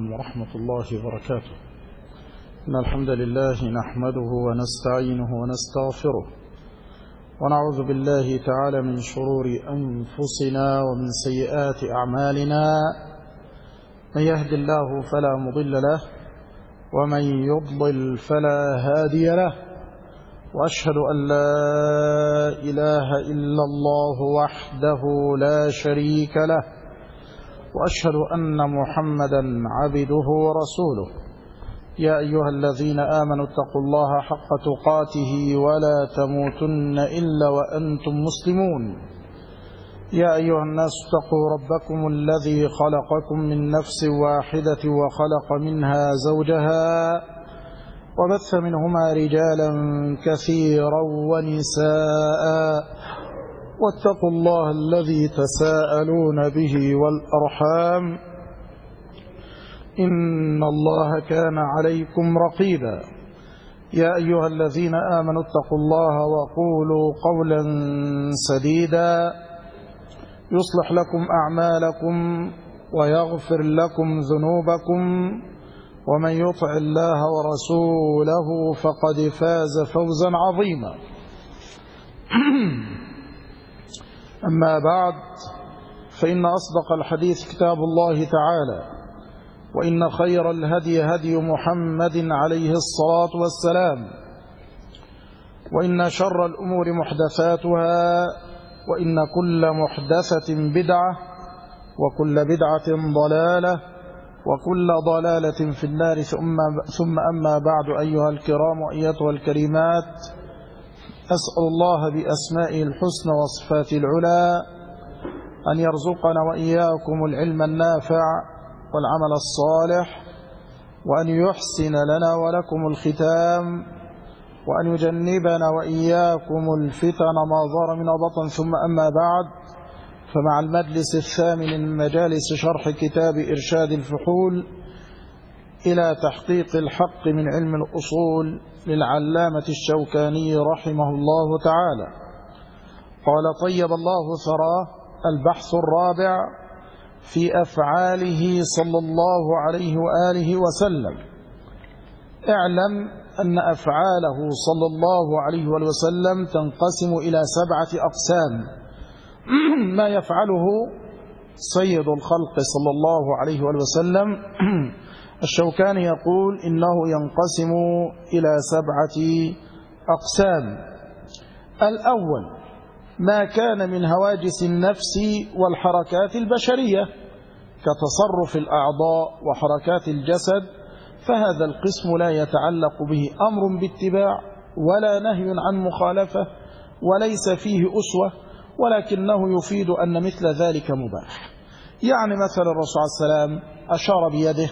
عليكم ورحمة الله وبركاته. إن الحمد لله نحمده ونستعينه ونستغفره ونعوذ بالله تعالى من شرور أنفسنا ومن سيئات أعمالنا. من يهد الله فلا مضل له ومن يضلل فلا هادي له، وأشهد أن لا إله إلا الله وحده لا شريك له، وأشهد أن محمدا عبده ورسوله. يا أيها الذين آمنوا اتقوا الله حق تقاته ولا تموتن إلا وأنتم مسلمون. يا أيها الناس اتقوا ربكم الذي خلقكم من نفس واحدة وخلق منها زوجها وبث منهما رجالا كثيرا ونساء، واتقوا الله الذي تساءلون به والأرحام إن الله كان عليكم رقيبا. يا أيها الذين آمنوا اتقوا الله وقولوا قولا سديدا يصلح لكم أعمالكم ويغفر لكم ذنوبكم، ومن يطع الله ورسوله فقد فاز فوزا عظيما. أما بعد، فإن أصدق الحديث كتاب الله تعالى، وإن خير الهدي هدي محمد عليه الصلاة والسلام، وإن شر الأمور محدثاتها، وإن كل محدثة بدعة، وكل بدعة ضلالة، وكل ضلالة في النار. ثم أما بعد، أيها الكرام وأيتها الكريمات، أسأل الله بأسمائه الحسنى وصفاته العلى أن يرزقنا وإياكم العلم النافع والعمل الصالح، وأن يحسن لنا ولكم الختام، وأن يجنبنا وإياكم الفتن ما ظهر من بطن. ثم أما بعد، فمع المجلس الثامن من مجالس شرح كتاب إرشاد الفحول إلى تحقيق الحق من علم الأصول للعلامة الشوكاني رحمه الله تعالى. قال: طيب الله ثراه. البحث الرابع في أفعاله صلى الله عليه وآله وسلم. اعلم أن أفعاله صلى الله عليه وآله وسلم تنقسم إلى 7 أقسام. ما يفعله سيد الخلق صلى الله عليه وآله وسلم الشوكاني يقول إنه ينقسم إلى 7 أقسام. الأول ما كان من هواجس النفس والحركات البشرية كتصرف الأعضاء وحركات الجسد، فهذا القسم لا يتعلق به أمر باتباع ولا نهي عن مخالفة وليس فيه أسوة، ولكنه يفيد أن مثل ذلك مباح. يعني مثلا الرسول صلى الله عليه وسلم أشار بيده،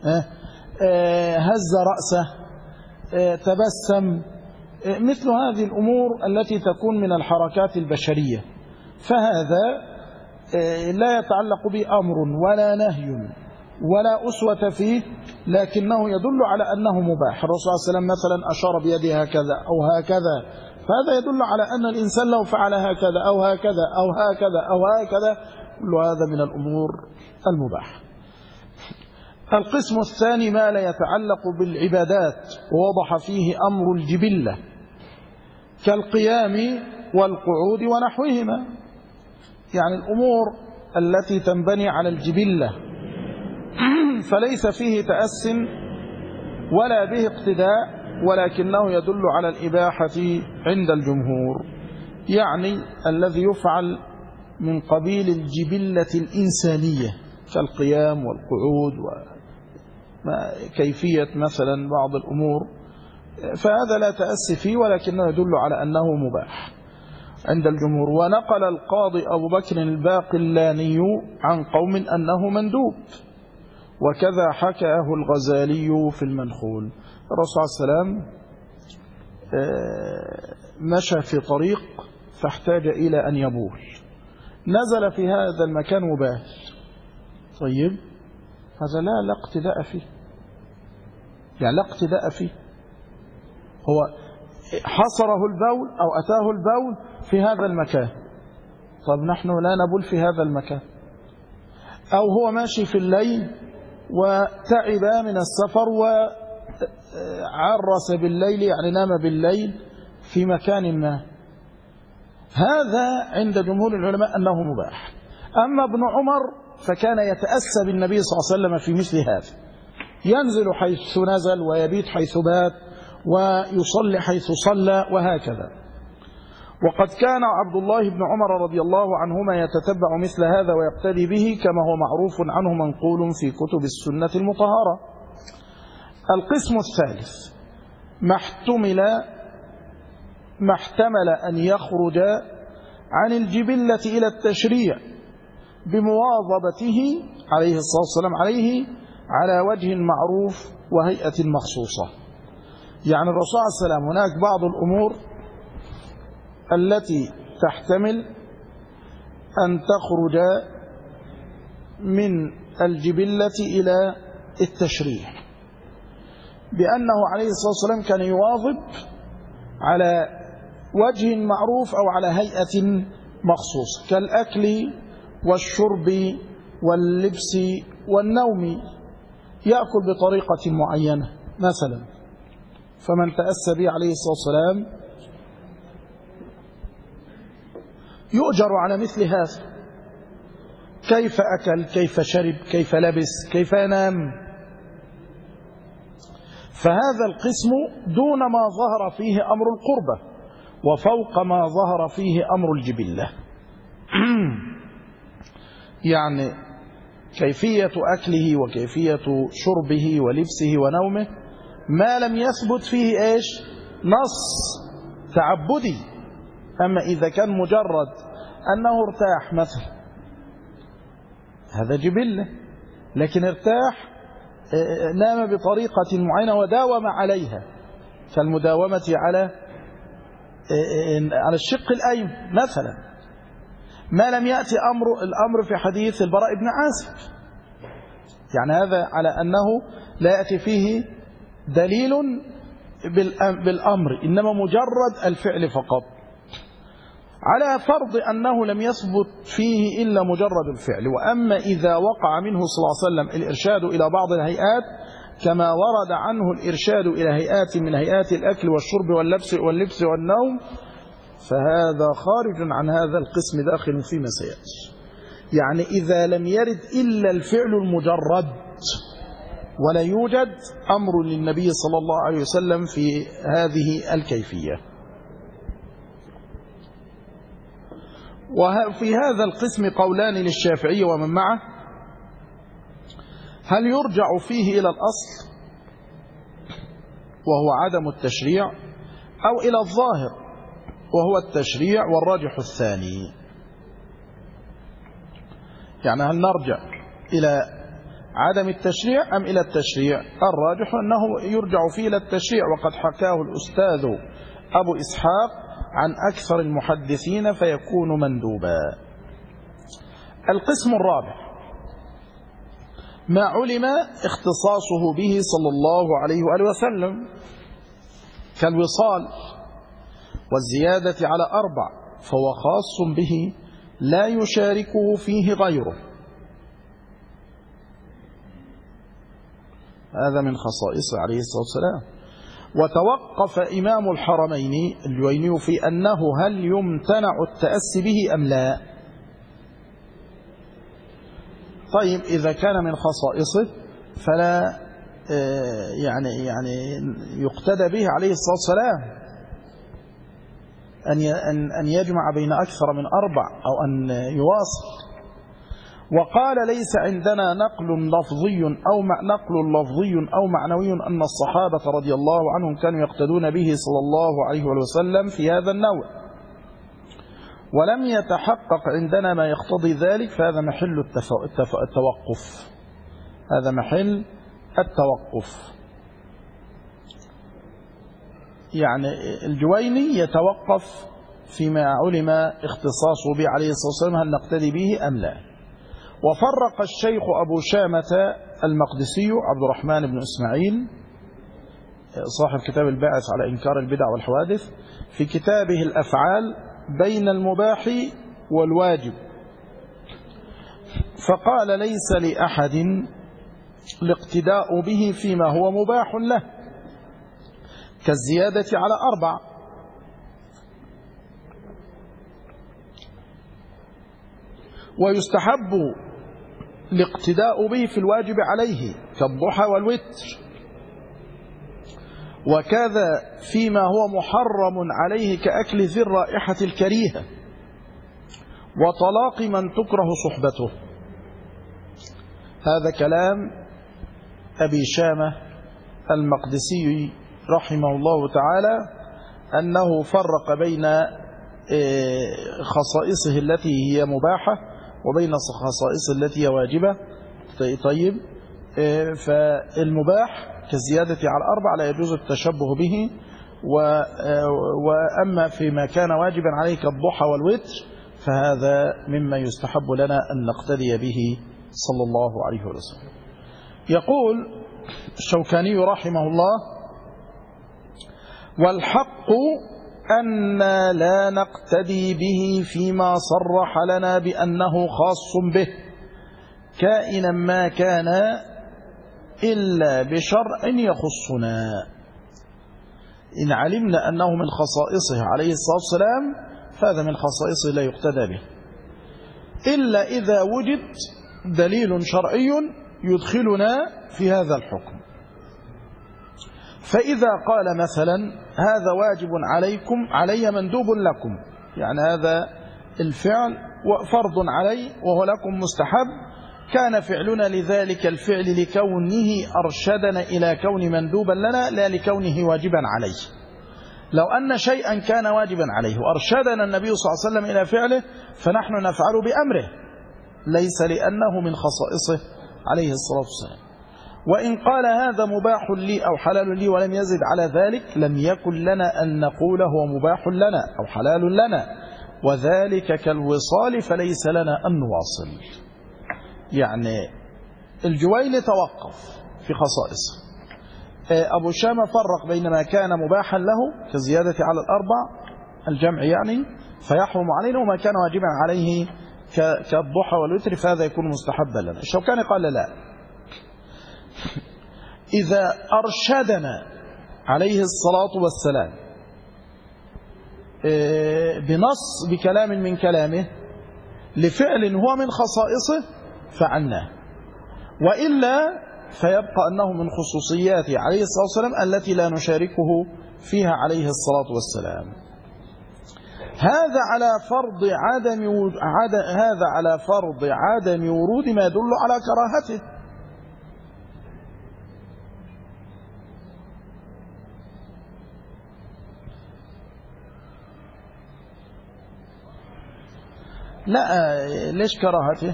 هز رأسه، تبسم، مثل هذه الأمور التي تكون من الحركات البشرية، فهذا لا يتعلق به أمر ولا نهي ولا أسوة فيه، لكنه يدل على أنه مباح. الرسول صلى الله عليه وسلم مثلا أشار بيده هكذا أو هكذا، فهذا يدل على أن الإنسان لو فعل هكذا أو هكذا أو هكذا أو هكذا، كل هذا من الأمور المباح. القسم الثاني ما لا يتعلق بالعبادات ووضح فيه أمر الجبلة كالقيام والقعود ونحوهما، يعني الأمور التي تنبني على الجبلة فليس فيه تأس ولا به اقتداء، ولكنه يدل على الإباحة عند الجمهور، يعني الذي يفعل من قبيل الجبلة الإنسانية كالقيام والقعود وكيفية مثلا بعض الأمور، فهذا لا تأس فيه ولكنه يدل على أنه مباح عند الجمهور. ونقل القاضي أبو بكر الباقلاني عن قوم أنه مندوب، وكذا حكاه الغزالي في المنخول. الرسول صلى الله عليه وسلم مشى في طريق فاحتاج إلى أن يبول، نزل في هذا المكان وبال. طيب هذا لا اقتداء فيه، يعني لا اقتداء فيه، هو حصره البول أو أتاه البول في هذا المكان. طب نحن لا نبول في هذا المكان. أو هو ماشي في الليل وتعب من السفر وعرس بالليل، يعني نام بالليل في مكان ما، هذا عند جمهور العلماء أنه مباح. أما ابن عمر فكان يتأسى بالنبي صلى الله عليه وسلم في مثل هذا، ينزل حيث نزل ويبيت حيث بات ويصلي حيث صلى وهكذا. وقد كان عبد الله بن عمر رضي الله عنهما يتتبع مثل هذا ويقتدي به، كما هو معروف عنه منقول في كتب السنة المطهرة. القسم الثالث ما احتمل أن يخرج عن الجبلة إلى التشريع بمواظبته عليه الصلاة والسلام عليه على وجه معروف وهيئة مخصوصة. يعني الرسول عليه السلام هناك بعض الأمور التي تحتمل أن تخرج من الجبلة إلى التشريع، بأنه عليه الصلاة والسلام كان يواظب على وجه معروف أو على هيئة مخصوصة، كالأكل والشرب واللبس والنوم، يأكل بطريقة معينة مثلا، فمن تأسى به عليه الصلاة والسلام يؤجر على مثل هذا، كيف أكل، كيف شرب، كيف لبس، كيف ينام. فهذا القسم دون ما ظهر فيه أمر القربة وفوق ما ظهر فيه أمر الجبلة. يعني كيفية أكله وكيفية شربه ولبسه ونومه ما لم يثبت فيه إيش؟ نص تعبدي. أما إذا كان مجرد أنه ارتاح مثلا، هذا جبلة، لكن ارتاح نام بطريقة معينة وداوم عليها، كالمداومة على الشق الأيمن مثلا، ما لم يأتي الأمر في حديث البراء بن عازب، يعني هذا على أنه لا يأتي فيه دليل بالأمر، إنما مجرد الفعل فقط، على فرض أنه لم يثبت فيه إلا مجرد الفعل. وأما إذا وقع منه صلى الله عليه وسلم الإرشاد إلى بعض الهيئات، كما ورد عنه الإرشاد إلى هيئات من هيئات الأكل والشرب واللبس والنوم، فهذا خارج عن هذا القسم، داخل فيما سيأتي. يعني إذا لم يرد إلا الفعل المجرد ولا يوجد أمر للنبي صلى الله عليه وسلم في هذه الكيفية. وفي هذا القسم قولان للشافعي ومن معه: هل يرجع فيه إلى الأصل وهو عدم التشريع، أو إلى الظاهر وهو التشريع، والراجح الثاني. يعني هل نرجع إلى عدم التشريع أم إلى التشريع؟ الراجح أنه يرجع فيه إلى التشريع، وقد حكاه الأستاذ أبو إسحاق عن أكثر المحدثين فيكون مندوبا. القسم الرابع ما علم اختصاصه به صلى الله عليه وآله وسلم، كالوصال والزيادة على 4، فهو خاص به لا يشاركه فيه غيره، هذا من خصائصه عليه الصلاة والسلام. وتوقف إمام الحرمين الجويني في أنه هل يمتنع التأسي به أم لا. طيب إذا كان من خصائصه فلا يعني يقتدى به عليه الصلاة والسلام أن يجمع بين أكثر من 4 أو أن يواصل. وقال: ليس عندنا نقل لفظي أو معنوي أن الصحابة رضي الله عنهم كانوا يقتدون به صلى الله عليه وسلم في هذا النوع، ولم يتحقق عندنا ما يقتضي ذلك، فهذا محل التوقف. هذا محل التوقف. يعني الجويني يتوقف فيما علم اختصاصه به عليه الصلاة والسلام هل نقتدي به أم لا. وفرق الشيخ أبو شامة المقدسي عبد الرحمن بن إسماعيل صاحب كتاب الباعث على إنكار البدع والحوادث في كتابه الأفعال بين المباح والواجب، فقال: ليس لأحد الاقتداء به فيما هو مباح له كالزيادة على 4، ويستحب الاقتداء به في الواجب عليه كالضحى والوتر، وكذا فيما هو محرم عليه كأكل ذي الرائحة الكريهة وطلاق من تكره صحبته. هذا كلام أبي شامة المقدسي رحمه الله تعالى، أنه فرق بين خصائصه التي هي مباحة وبين خصائص التي هي واجبة. طيب، فالمباح كالزيادة على 4 لا يجوز التشبه به، وأما فيما كان واجبا عليه كالضحى والوتر فهذا مما يستحب لنا أن نقتدي به صلى الله عليه وسلم. يقول الشوكاني رحمه الله: والحق أن لا نقتدي به فيما صرح لنا بأنه خاص به كائنا ما كان إلا بشرع يخصنا. إن علمنا أنه من خصائصه عليه الصلاة والسلام فهذا من خصائصه لا يقتدى به، إلا إذا وجد دليل شرعي يدخلنا في هذا الحكم. فإذا قال مثلا: هذا واجب عليكم، علي مندوب لكم، يعني هذا الفعل فرض علي وهو لكم مستحب، كان فعلنا لذلك الفعل لكونه أرشدنا إلى كون مندوبا لنا لا لكونه واجبا عليه. لو أن شيئا كان واجبا عليه وأرشدنا النبي صلى الله عليه وسلم إلى فعله فنحن نفعل بأمره، ليس لأنه من خصائصه عليه الصلاة والسلام. وإن قال هذا مباح لي أو حلال لي ولم يزد على ذلك لم يكن لنا أن نقول هو مباح لنا أو حلال لنا، وذلك كالوصال فليس لنا أن نواصل. يعني الجويني توقف في خصائصه. أبو شامة فرق بين ما كان مباحا له كالزيادة على 4 الجمع يعني فيحرم علينا، وما كان واجبا عليه كالضحى والوتر فهذا يكون مستحبا لنا. الشوكاني قال لا، إذا أرشدنا عليه الصلاة والسلام بنص بكلام من كلامه لفعل هو من خصائصه فعلناه، وإلا فيبقى أنه من خصوصياته عليه الصلاة والسلام التي لا نشاركه فيها عليه الصلاة والسلام. هذا على فرض عدم ورود ما يدل على كراهته. لا، ليش كراهته؟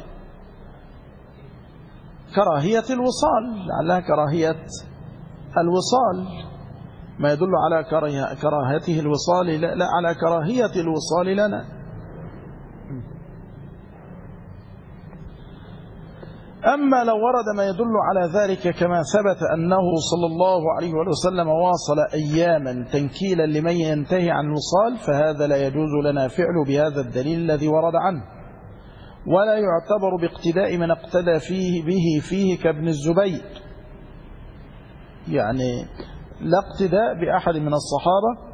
كراهية الوصال، لعلها كراهية الوصال، ما يدل على كراهته الوصال، لا على كراهية الوصال لنا. أما لو ورد ما يدل على ذلك كما ثبت أنه صلى الله عليه وسلم واصل أياما تنكيلا لمن ينتهي عن الوصال فهذا لا يجوز لنا فعله بهذا الدليل الذي ورد عنه، ولا يعتبر باقتداء من اقتدى فيه كابن الزبير، يعني لا اقتداء بأحد من الصحابة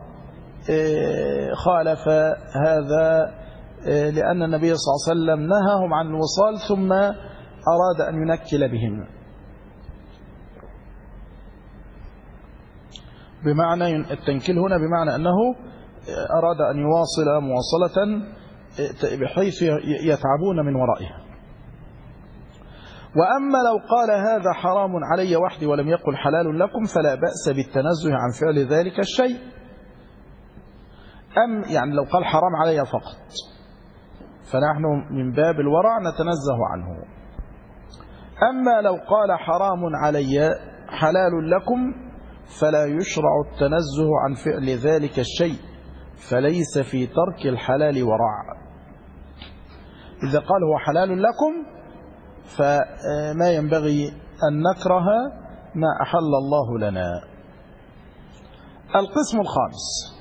خالف هذا، لأن النبي صلى الله عليه وسلم نهاهم عن الوصال ثم أراد أن ينكل بهم، بمعنى التنكيل هنا بمعنى أنه أراد أن يواصل مواصلة بحيث يتعبون من ورائها. وأما لو قال هذا حرام علي وحدي ولم يقل حلال لكم فلا بأس بالتنزه عن فعل ذلك الشيء. يعني لو قال حرام علي فقط فنحن من باب الورع نتنزه عنه. أما لو قال حرام علي حلال لكم فلا يشرع التنزه عن فعل ذلك الشيء، فليس في ترك الحلال ورع. إذا قال هو حلال لكم فما ينبغي أن نكره ما أحل الله لنا. القسم الخامس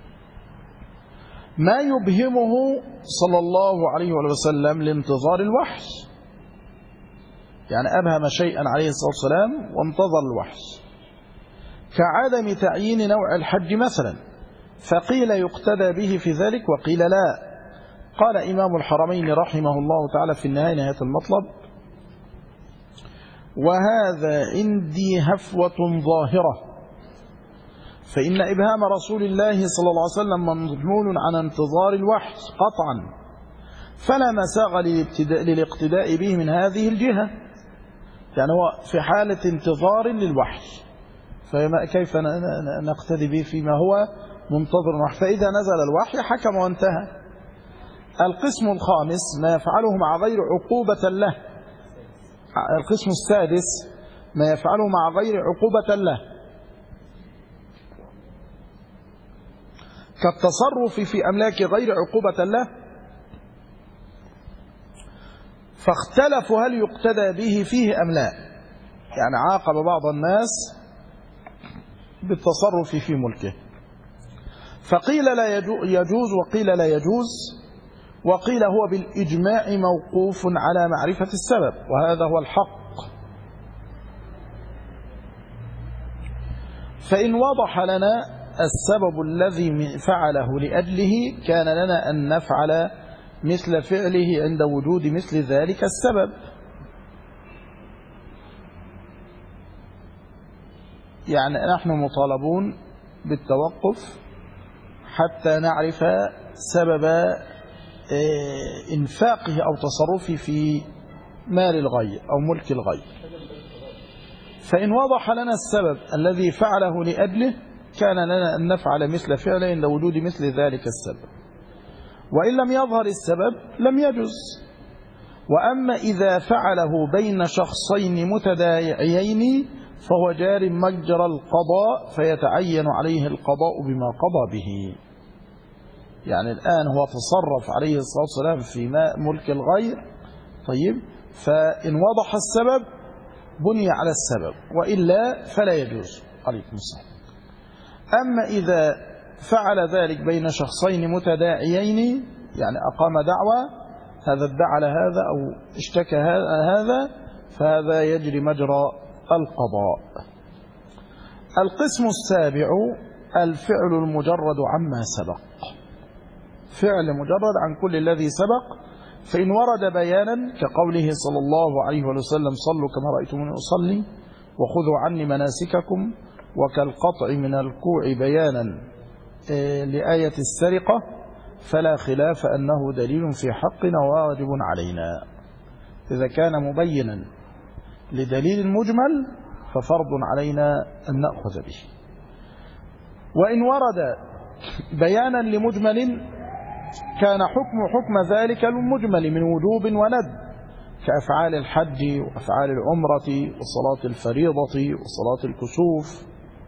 ما يبهمه صلى الله عليه وسلم لانتظار الوحي، يعني أبهم شيئا عليه الصلاة والسلام وانتظر الوحي، كعدم تعيين نوع الحج مثلا، فقيل يقتدى به في ذلك وقيل لا. قال إمام الحرمين رحمه الله تعالى في النهاية، نهاية المطلب: وهذا عندي هفوة ظاهرة، فإن إبهام رسول الله صلى الله عليه وسلم مضمون عن انتظار الوحي قطعا، فلا مساغ للاقتداء به من هذه الجهة. يعني هو في حالة انتظار للوحي، فكيف نقتدي به فيما هو منتظر الوحي؟ فإذا نزل الوحي حكم وانتهى. القسم الخامس ما يفعله مع غير عقوبة له. القسم السادس ما يفعله مع غير عقوبة له، كالتصرف في أملاك غير عقوبة له، فاختلفوا هل يقتدى به فيه أم لا. يعني عاقب بعض الناس بالتصرف في ملكه، فقيل لا يجوز وقيل لا يجوز، وقيل هو بالإجماع موقوف على معرفة السبب، وهذا هو الحق. فإن وضح لنا السبب الذي فعله لأجله كان لنا أن نفعل مثل فعله عند وجود مثل ذلك السبب. يعني نحن مطالبون بالتوقف حتى نعرف سبب إنفاقه أو تصرفه في مال الغير أو ملك الغير. فإن وضح لنا السبب الذي فعله لأجله كان لنا أن نفعل مثل فعله عند وجود مثل ذلك السبب، وإن لم يظهر السبب لم يجز. وأما إذا فعله بين شخصين متداعيين فهو جار مجرى القضاء، فيتعين عليه القضاء بما قضى به. يعني الآن هو تصرف عليه الصلاة والسلام في ملك الغير، طيب، فإن وضح السبب بني على السبب، وإلا فلا يجوز. عليكم السلام. أما إذا فعل ذلك بين شخصين متداعيين، يعني أقام دعوة، هذا ادعى لهذا أو اشتكى هذا، فهذا يجري مجرى القضاء. القسم السابع الفعل المجرد عما سبق، فعل مجرد عن كل الذي سبق. فإن ورد بيانا كقوله صلى الله عليه وسلم: صلوا كما رأيتموني أصلي وخذوا عني مناسككم، وكالقطع من الكوع بيانا لآية السرقة، فلا خلاف أنه دليل في حقنا وواجب علينا. إذا كان مبينا لدليل مجمل ففرض علينا أن نأخذ به. وإن ورد بيانا لمجمل كان حكم ذلك المجمل من وجوب وند، كأفعال الحج وأفعال العمرة وصلاة الفريضة وصلاة الكسوف.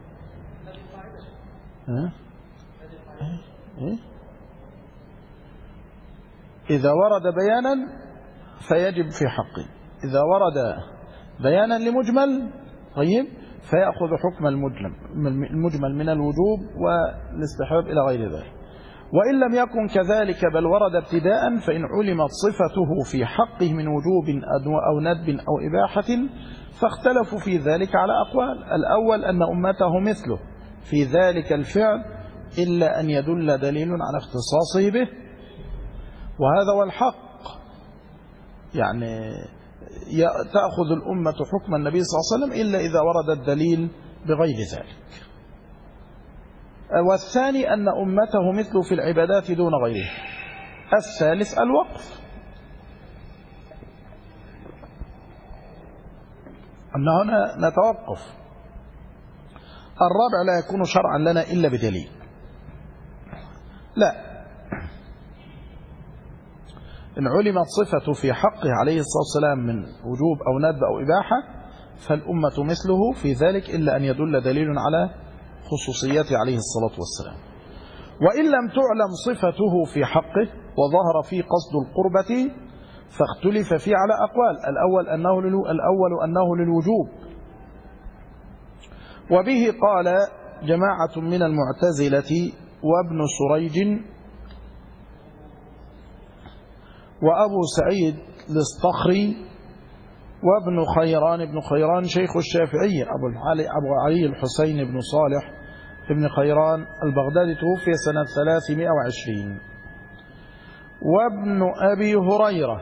إذا ورد بيانا فيجب في حقه، إذا ورد بيانا لمجمل طيب فيأخذ حكم المجمل من الوجوب والاستحباب إلى غير ذلك. وإن لم يكن كذلك بل ورد ابتداء، فإن علمت صفته في حقه من وجوب أو ندب أو إباحة فاختلفوا في ذلك على أقوال. الأول أن أمته مثله في ذلك الفعل إلا أن يدل دليل على اختصاصه به، وهذا هو الحق. يعني تأخذ الأمة حكم النبي صلى الله عليه وسلم إلا إذا ورد الدليل بغير ذلك. والثاني أن أمته مثل في العبادات دون غيره. الثالث الوقف، أن هنا نتوقف. الرابع لا يكون شرعا لنا إلا بدليل. لا، إن علمت صفة في حقه عليه الصلاة والسلام من وجوب أو ندب أو إباحة فالأمة مثله في ذلك إلا أن يدل دليل على خصوصيته عليه الصلاة والسلام. وإن لم تعلم صفته في حقه وظهر فيه قصد القربة فاختلف فيه على أقوال. الأول أنه للوجوب، وبه قال جماعة من المعتزلة وابن سريج وأبو سعيد الاسطخري وابن خيران ابن خيران شيخ الشافعي أبو علي الحسين بن صالح ابن خيران البغدادي توفي سنة 320. وابن أبي هريرة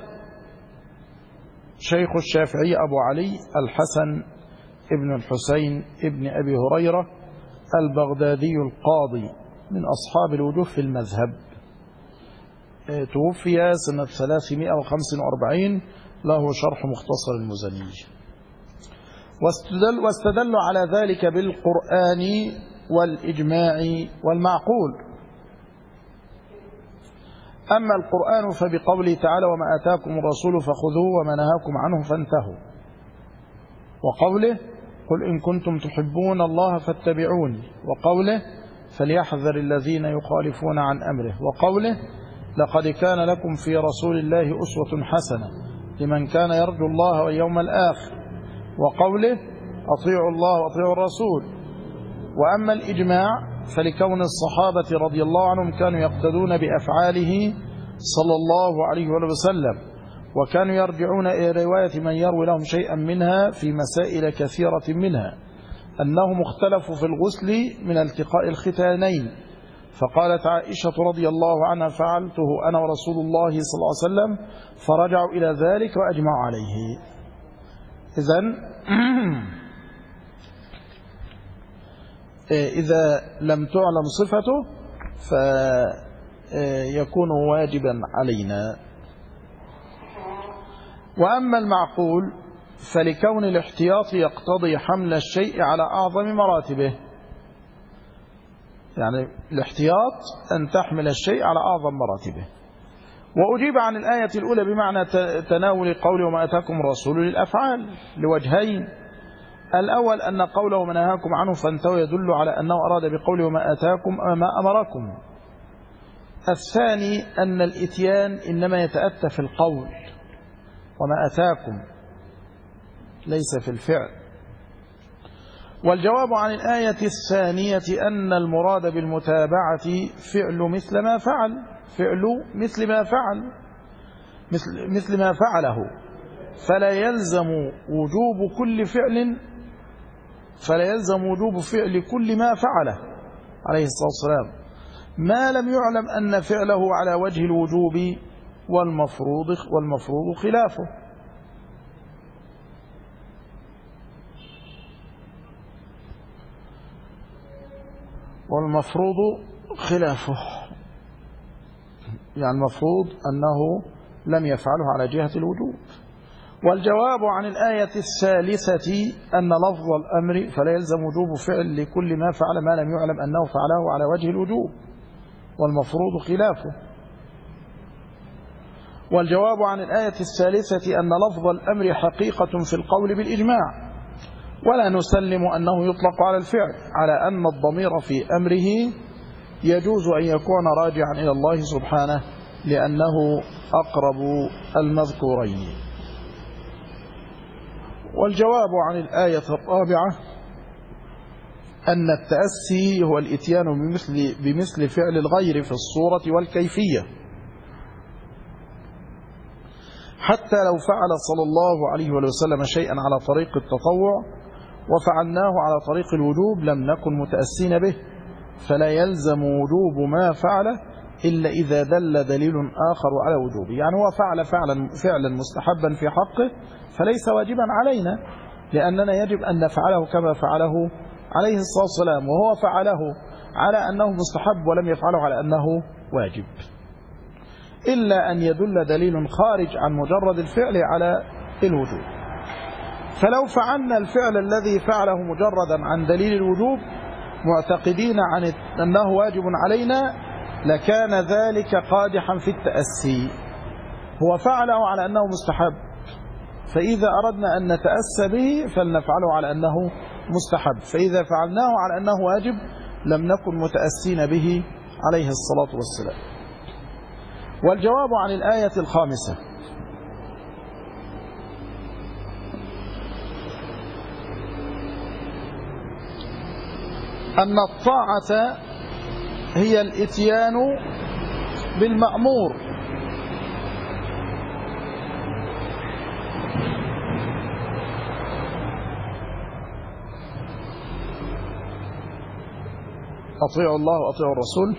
شيخ الشافعي أبو علي الحسن ابن الحسين ابن أبي هريرة البغدادي القاضي من أصحاب الوجوه في المذهب، توفي سنة 345، له شرح مختصر المزني. واستدلوا على ذلك بالقرآن والإجماع والمعقول. أما القرآن فبقوله تعالى وما آتاكم الرسول فخذوه وما نهاكم عنه فانتهوا، وقوله قل إن كنتم تحبون الله فاتبعوني، وقوله فليحذر الذين يخالفون عن أمره، وقوله لقد كان لكم في رسول الله أسوة حسنة لمن كان يرجو الله واليوم الآخر، وقوله أطيعوا الله وأطيعوا الرسول. وأما الإجماع فلكون الصحابة رضي الله عنهم كانوا يقتدون بأفعاله صلى الله عليه وسلم، وكانوا يرجعون إلى رواية من يروي لهم شيئا منها في مسائل كثيرة منها أنهم اختلفوا في الغسل من التقاء الختانين، فقالت عائشة رضي الله عنها فعلته أنا ورسول الله صلى الله عليه وسلم، فرجعوا إلى ذلك وأجمعوا عليه. إذن إذا لم تعلم صفته فيكون واجبا علينا. وأما المعقول فلكون الاحتياط يقتضي حمل الشيء على أعظم مراتبه، يعني الاحتياط أن تحمل الشيء على أعظم مراتبه. وأجيب عن الآية الأولى بمعنى تناول قوله وما أتاكم الرسول للأفعال لوجهين. الأول أن قوله وما نهاكم عنه فانتهوا يدل على أنه أراد بقوله وما أتاكم ما أمركم. الثاني أن الإتيان إنما يتأتى في القول، وما أتاكم ليس في الفعل. والجواب عن الآية الثانية أن المراد بالمتابعة فعل مثل ما فعل، فعل مثل ما فعله، فلا يلزم وجوب فعل كل ما فعله عليه الصلاة والسلام، ما لم يعلم أن فعله على وجه الوجوب والمفروض خلافه. يعني المفروض أنه لم يفعله على جهة الوجوب. والجواب عن الآية الثالثة أن لفظ الأمر فلا يلزم وجوب فعل لكل ما فعل ما لم يعلم أنه فعله على وجه الوجوب والمفروض خلافه. والجواب عن الآية الثالثة أن لفظ الأمر حقيقة في القول بالإجماع، ولا نسلم أنه يطلق على الفعل، على أن الضمير في أمره يجوز أن يكون راجعا إلى الله سبحانه لأنه أقرب المذكورين. والجواب عن الآية الرابعة أن التأسي هو الإتيان بمثل فعل الغير في الصورة والكيفية، حتى لو فعل صلى الله عليه وسلم شيئا على طريق التطوع وفعلناه على طريق الوجوب لم نكن متأسين به، فلا يلزم وجوب ما فعله إلا إذا دل دليل آخر على وجوبه. يعني هو فعل فعلا مستحبا في حقه فليس واجبا علينا، لأننا يجب أن نفعله كما فعله عليه الصلاة والسلام، وهو فعله على أنه مستحب ولم يفعله على أنه واجب، إلا أن يدل دليل خارج عن مجرد الفعل على الوجوب. فلو فعلنا الفعل الذي فعله مجردا عن دليل الوجوب معتقدين عن أنه واجب علينا لكان ذلك قادحا في التأسي. هو فعله على أنه مستحب، فإذا أردنا أن نتأسى به فلنفعله على أنه مستحب، فإذا فعلناه على أنه واجب لم نكن متأسين به عليه الصلاة والسلام. والجواب عن الآية الخامسة أن الطاعة هي الإتيان بالمأمور أطيعوا الله وأطيعوا الرسول،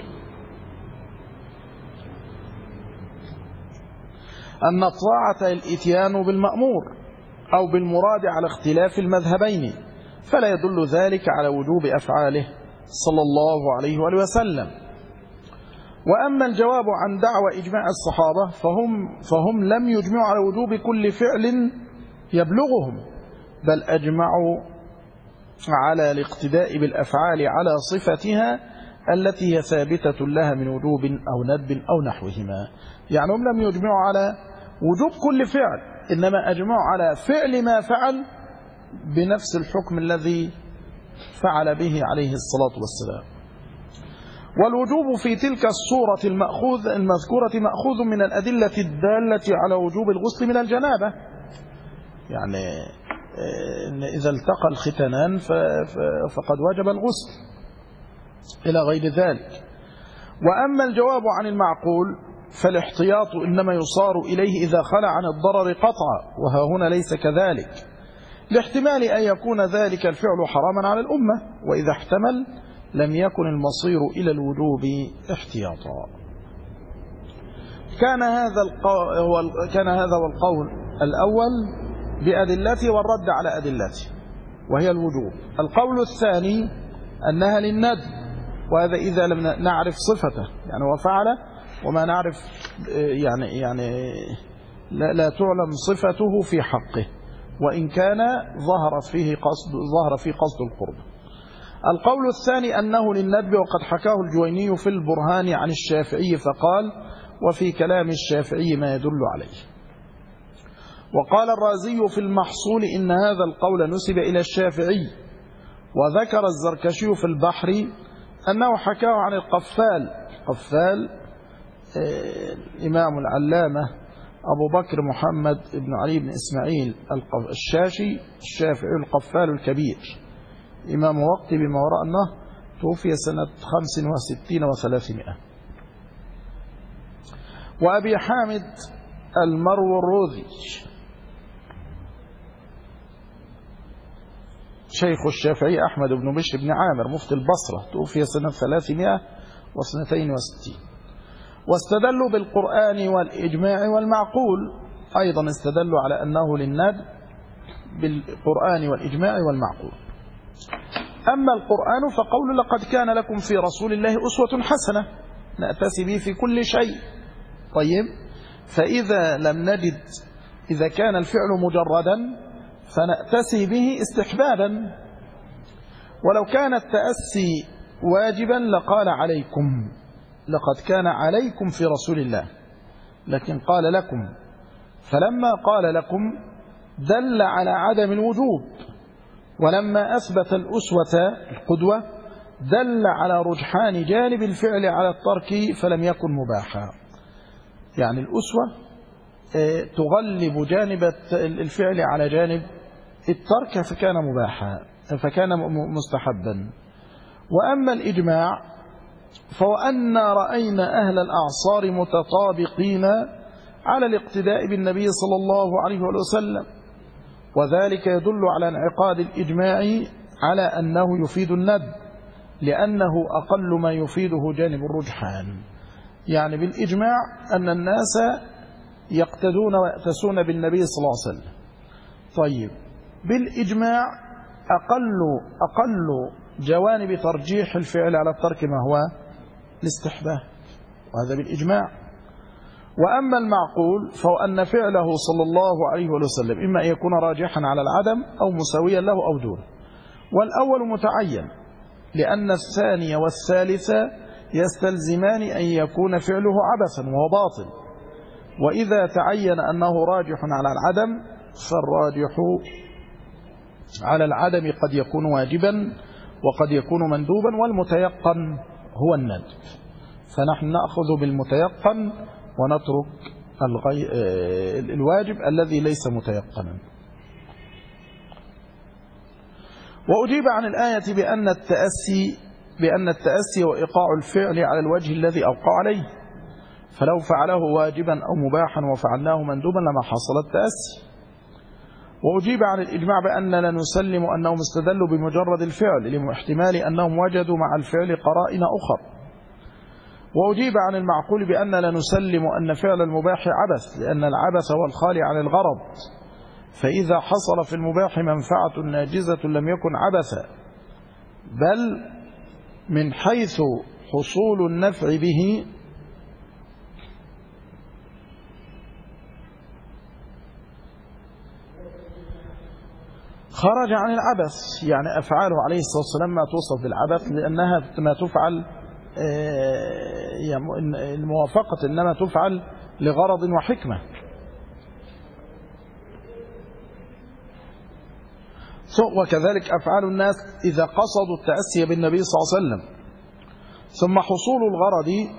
أن الطاعة الإتيان بالمأمور أو بالمراد على اختلاف المذهبين، فلا يدل ذلك على وجوب أفعاله صلى الله عليه وآله وسلم. وأما الجواب عن دعوى إجماع الصحابة فهم لم يجمعوا على وجوب كل فعل يبلغهم، بل أجمعوا على الاقتداء بالأفعال على صفتها التي هي ثابتة لها من وجوب أو ندب أو نحوهما. يعني هم لم يجمعوا على وجوب كل فعل، إنما أجمعوا على فعل ما فعل بنفس الحكم الذي فعل به عليه الصلاة والسلام. والوجوب في تلك الصورة المذكورة مأخوذ من الأدلة الدالة على وجوب الغسل من الجنابة، يعني إذا التقى الختانان فقد وجب الغسل إلى غير ذلك. وأما الجواب عن المعقول فالاحتياط إنما يصار إليه إذا خلع عن الضرر قطعا، وها هنا ليس كذلك، لاحتمال أن يكون ذلك الفعل حراما على الأمة، وإذا احتمل لم يكن المصير إلى الوجوب احتياطا. كان هذا والقول الأول بأدلته والرد على أدلته وهي الوجوب. القول الثاني أنها للندب، وهذا إذا لم نعرف صفته، يعني وفعل وما نعرف يعني لا تعلم صفته في حقه، وإن كان ظهر فيه قصد القرب. القول الثاني أنه للندب، وقد حكاه الجويني في البرهان عن الشافعي فقال: وفي كلام الشافعي ما يدل عليه. وقال الرازي في المحصول إن هذا القول نسب إلى الشافعي. وذكر الزركشي في البحر أنه حكاه عن القفال الإمام العلامة أبو بكر محمد بن علي بن إسماعيل الشافعي القفال الكبير، إمام وقت بما وراء النهر، توفي سنة 65 و300. وأبي حامد المروروذي شيخ الشافعي أحمد بن بشر بن عامر مفتي البصرة، توفي سنة 362. واستدلوا بالقرآن والإجماع والمعقول، أيضا استدلوا على أنه للندب بالقرآن والإجماع والمعقول. أما القرآن فقول: لقد كان لكم في رسول الله أسوة حسنة، نأتسي به في كل شيء. طيب، فإذا لم نجد، إذا كان الفعل مجردا فنأتسي به استحبابا، ولو كان التأسي واجبا لقال عليكم، لقد كان عليكم في رسول الله، لكن قال لكم، فلما قال لكم دل على عدم الوجوب، ولما أثبت الأسوة القدوة دل على رجحان جانب الفعل على الترك فلم يكن مباحا. يعني الأسوة تغلب جانب الفعل على جانب الترك فكان مباحا، فكان مستحبا. وأما الإجماع فهو أن رأينا أهل الأعصار متطابقين على الاقتداء بالنبي صلى الله عليه وسلم، وذلك يدل على انعقاد الإجماع على أنه يفيد الندب، لأنه أقل ما يفيده جانب الرجحان. يعني بالإجماع أن الناس يقتدون ويأتسون بالنبي صلى الله عليه وسلم. طيب، بالإجماع أقل جوانب ترجيح الفعل على الترك ما هو الاستحباب، وهذا بالإجماع. وأما المعقول فهو أن فعله صلى الله عليه وسلم إما أن يكون راجحا على العدم أو مساويا له أو دونه. والأول متعين، لأن الثاني والثالث يستلزمان أن يكون فعله عبثا وهو باطل. وإذا تعين أنه راجح على العدم فالراجح على العدم قد يكون واجبا وقد يكون مندوبا، والمتيقن هو الندب، فنحن نأخذ بالمتيقن ونترك الواجب الذي ليس متيقنا. وأجيب عن الآية بأن التأسي وإيقاع الفعل على الوجه الذي أوقع عليه، فلو فعله واجبا أو مباحا وفعلناه مندوبا لما حصل التأسي. وأجيب عن الإجماع بأن لا نسلم أنهم استدلوا بمجرد الفعل لاحتمال أنهم وجدوا مع الفعل قرائن أخر. وأجيب عن المعقول بأن لا نسلم أن فعل المباح عبث، لأن العبث هو الخالي عن الغرض، فإذا حصل في المباح منفعة ناجزة لم يكن عبثا، بل من حيث حصول النفع به خرج عن العبث. يعني أفعاله عليه الصلاة والسلام ما توصف بالعبث، لأنها ما تفعل الموافقة إنما تفعل لغرض وحكمة. وكذلك أفعال الناس إذا قصدوا التأسي بالنبي صلى الله عليه وسلم. ثم حصول الغرض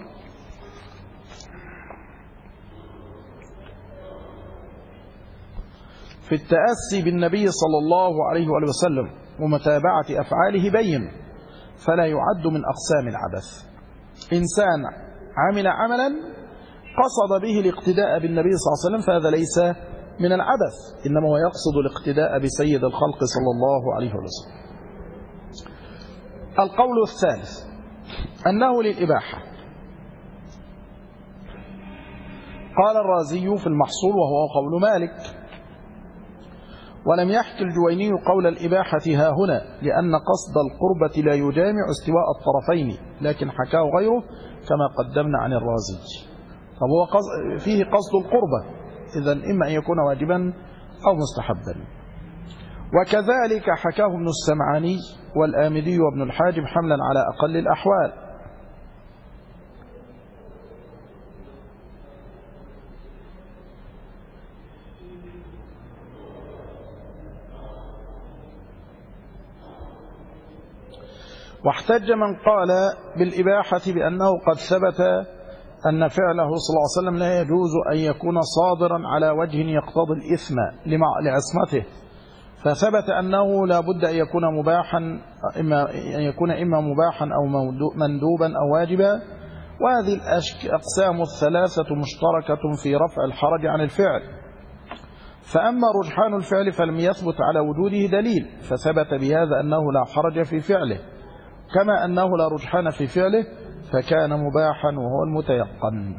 في التأسي بالنبي صلى الله عليه وآله وسلم ومتابعة أفعاله بين، فلا يعد من أقسام العبث. إنسان عمل عملا قصد به الاقتداء بالنبي صلى الله عليه وسلم فهذا ليس من العبث، إنما هو يقصد الاقتداء بسيد الخلق صلى الله عليه وسلم. القول الثالث أنه للإباحة. قال الرازي في المحصول وهو قول مالك: ولم يحكي الجويني قول الإباحة ها هنا، لأن قصد القربة لا يجامع استواء الطرفين، لكن حكاه غيره كما قدمنا عن الرازي. طب هو فيه قصد القربة، إذن إما أن يكون واجبا أو مستحبا. وكذلك حكاه ابن السمعاني والآمدي وابن الحاجب حملا على أقل الأحوال. واحتج من قال بالإباحة بأنه قد ثبت أن فعله صلى الله عليه وسلم لا يجوز أن يكون صادرا على وجه يقتضي الإثم لعصمته، فثبت أنه لا بد أن يكون مباحا، إما مباحا أو مندوبا أو واجبا. وهذه الأقسام الثلاثة مشتركة في رفع الحرج عن الفعل. فأما رجحان الفعل فلم يثبت على وجوده دليل، فثبت بهذا أنه لا حرج في فعله، كما أنه لا رجحان في فعله فكان مباحا وهو المتيقن.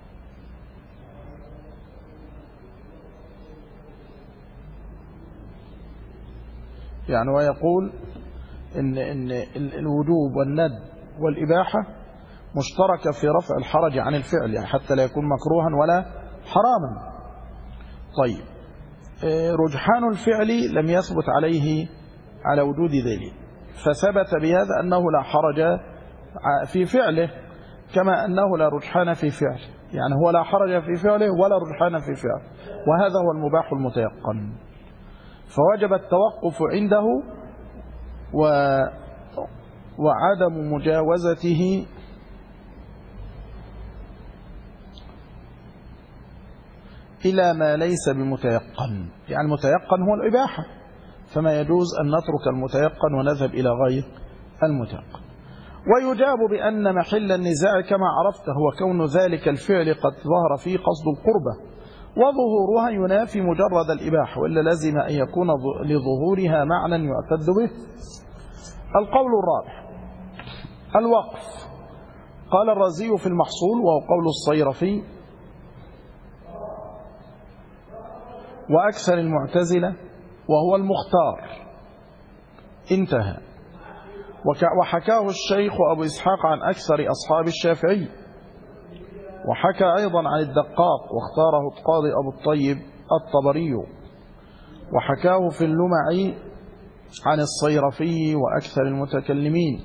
يعني ويقول إن الوجوب والند والإباحة مشتركة في رفع الحرج عن الفعل، يعني حتى لا يكون مكروها ولا حراما. طيب، رجحان الفعل لم يثبت عليه على وجود دليل، فثبت بهذا أنه لا حرج في فعله، كما أنه لا رجحان في فعله، يعني هو لا حرج في فعله ولا رجحان في فعله، وهذا هو المباح المتيقن. فوجب التوقف عنده وعدم مجاوزته إلى ما ليس بمتيقن. يعني المتيقن هو الإباحة، فما يجوز أن نترك المتيقن ونذهب إلى غير المتيقن. ويجاب بأن محل النزاع كما عرفت هو كون ذلك الفعل قد ظهر فيه قصد القربة، وظهورها ينافي مجرد الإباحة، وإلا لازم أن يكون لظهورها معنى يعتد به. القول الرابع الوقف. قال الرازي في المحصول وهو قول الصيرفي وأكثر المعتزلة وهو المختار، انتهى. وحكاه الشيخ أبو إسحاق عن أكثر أصحاب الشافعي، وحكى أيضا عن الدقاق واختاره القاضي أبو الطيب الطبري، وحكاه في اللمع عن الصيرفي وأكثر المتكلمين.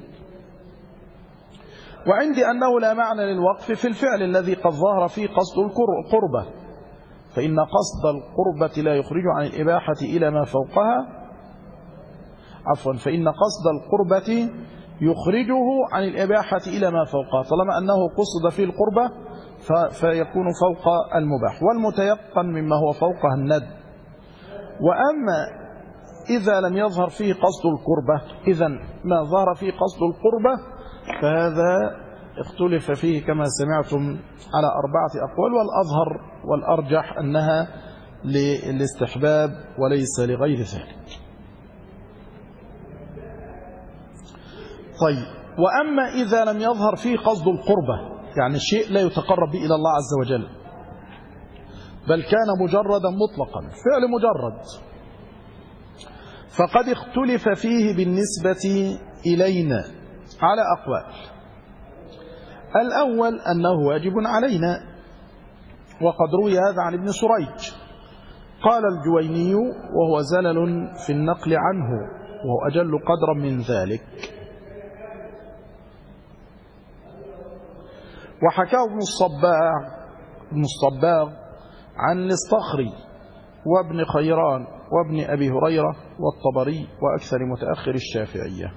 وعندي أنه لا معنى للوقف في الفعل الذي قد ظهر فيه قصد القربة، فإن قصد القربة لا يخرج عن الإباحة إلى ما فوقها، فإن قصد القربة يخرجه عن الإباحة إلى ما فوقها، طالما أنه قصد في القربة فيكون فوق المباح، والمتيقن مما هو فوقها الند. وأما إذا لم يظهر فيه قصد القربة، إذن ما ظهر فيه قصد القربة فهذا اختلف فيه كما سمعتم على 4 أقوال، والأظهر والأرجح أنها للاستحباب وليس لغير ذلك. طيب، وأما إذا لم يظهر فيه قصد القربة، يعني شيء لا يتقرب به إلى الله عز وجل، بل كان مجردا مطلقا، فعل مجرد، فقد اختلف فيه بالنسبة إلينا على أقوال. الأول أنه واجب علينا، وقد روي هذا عن ابن سريج. قال الجويني وهو زلل في النقل عنه، وهو أجل قدرا من ذلك. وحكاه ابن الصباغ عن الاصطخري وابن خيران وابن أبي هريرة والطبري وأكثر متأخر الشافعية.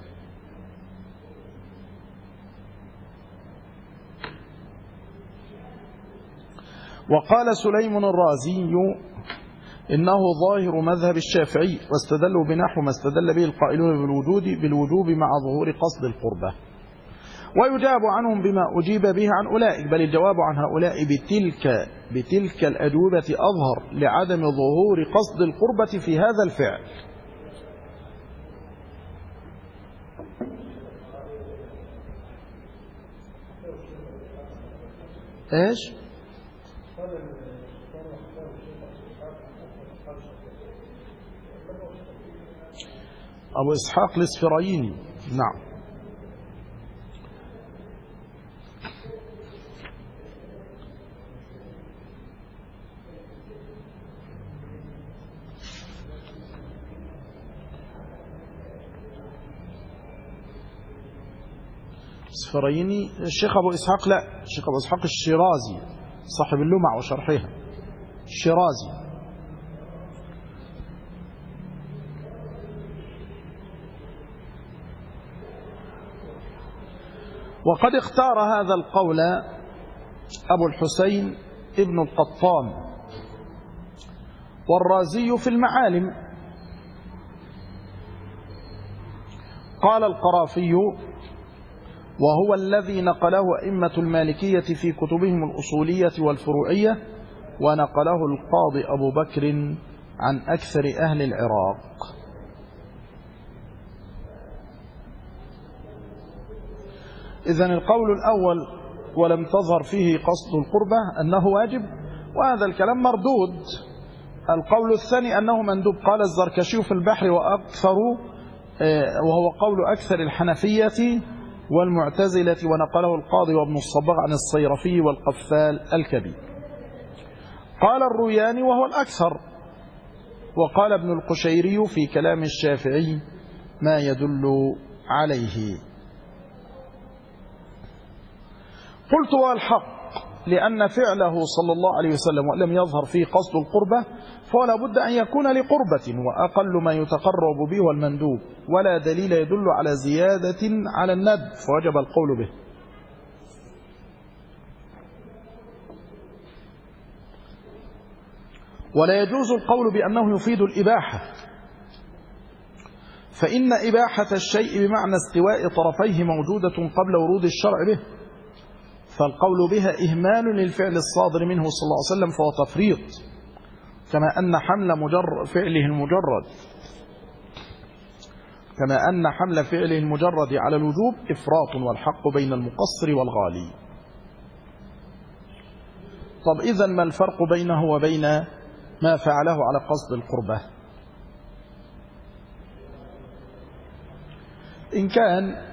وقال سليم الرازي إنه ظاهر مذهب الشافعي، واستدلوا بنحو ما استدل به القائلون بالوجوب مع ظهور قصد القربة. ويجاب عنهم بما أجيب به عن أولئك، بل الجواب عن هؤلاء بتلك الأجوبة أظهر لعدم ظهور قصد القربة في هذا الفعل. إيش؟ أبو إسحاق الإسفرايني، نعم. الإسفرايني الشيخ أبو إسحاق، لا، الشيخ أبو إسحاق الشيرازي صاحب اللمع وشرحها، الشيرازي. وقد اختار هذا القول أبو الحسين ابن القطان والرازي في المعالم. قال القرافي وهو الذي نقله أئمة المالكية في كتبهم الأصولية والفروعية، ونقله القاضي أبو بكر عن أكثر أهل العراق. إذن القول الأول ولم تظهر فيه قصد القربة أنه واجب، وهذا الكلام مردود. القول الثاني أنه مندوب. قال الزركشي في البحر وهو قول أكثر الحنفية والمعتزلة، ونقله القاضي وابن الصباغ عن الصيرفي والقفال الكبير. قال الروياني وهو الأكثر، وقال ابن القشيري في كلام الشافعي ما يدل عليه. قلت والحق، لأن فعله صلى الله عليه وسلم ولم يظهر فيه قصد القربة فلا بد أن يكون لقربة، وأقل ما يتقرب به المندوب، ولا دليل يدل على زيادة على الند، فوجب القول به. ولا يجوز القول بأنه يفيد الإباحة، فإن إباحة الشيء بمعنى استواء طرفيه موجودة قبل ورود الشرع به، فالقول بها إهمال للفعل الصادر منه صلى الله عليه وسلم فهو تفريط، كما أن حمل فعله المجرد على الوجوب إفراط، والحق بين المقصر والغالي. طب إذن ما الفرق بينه وبين ما فعله على قصد القربة؟ إن كان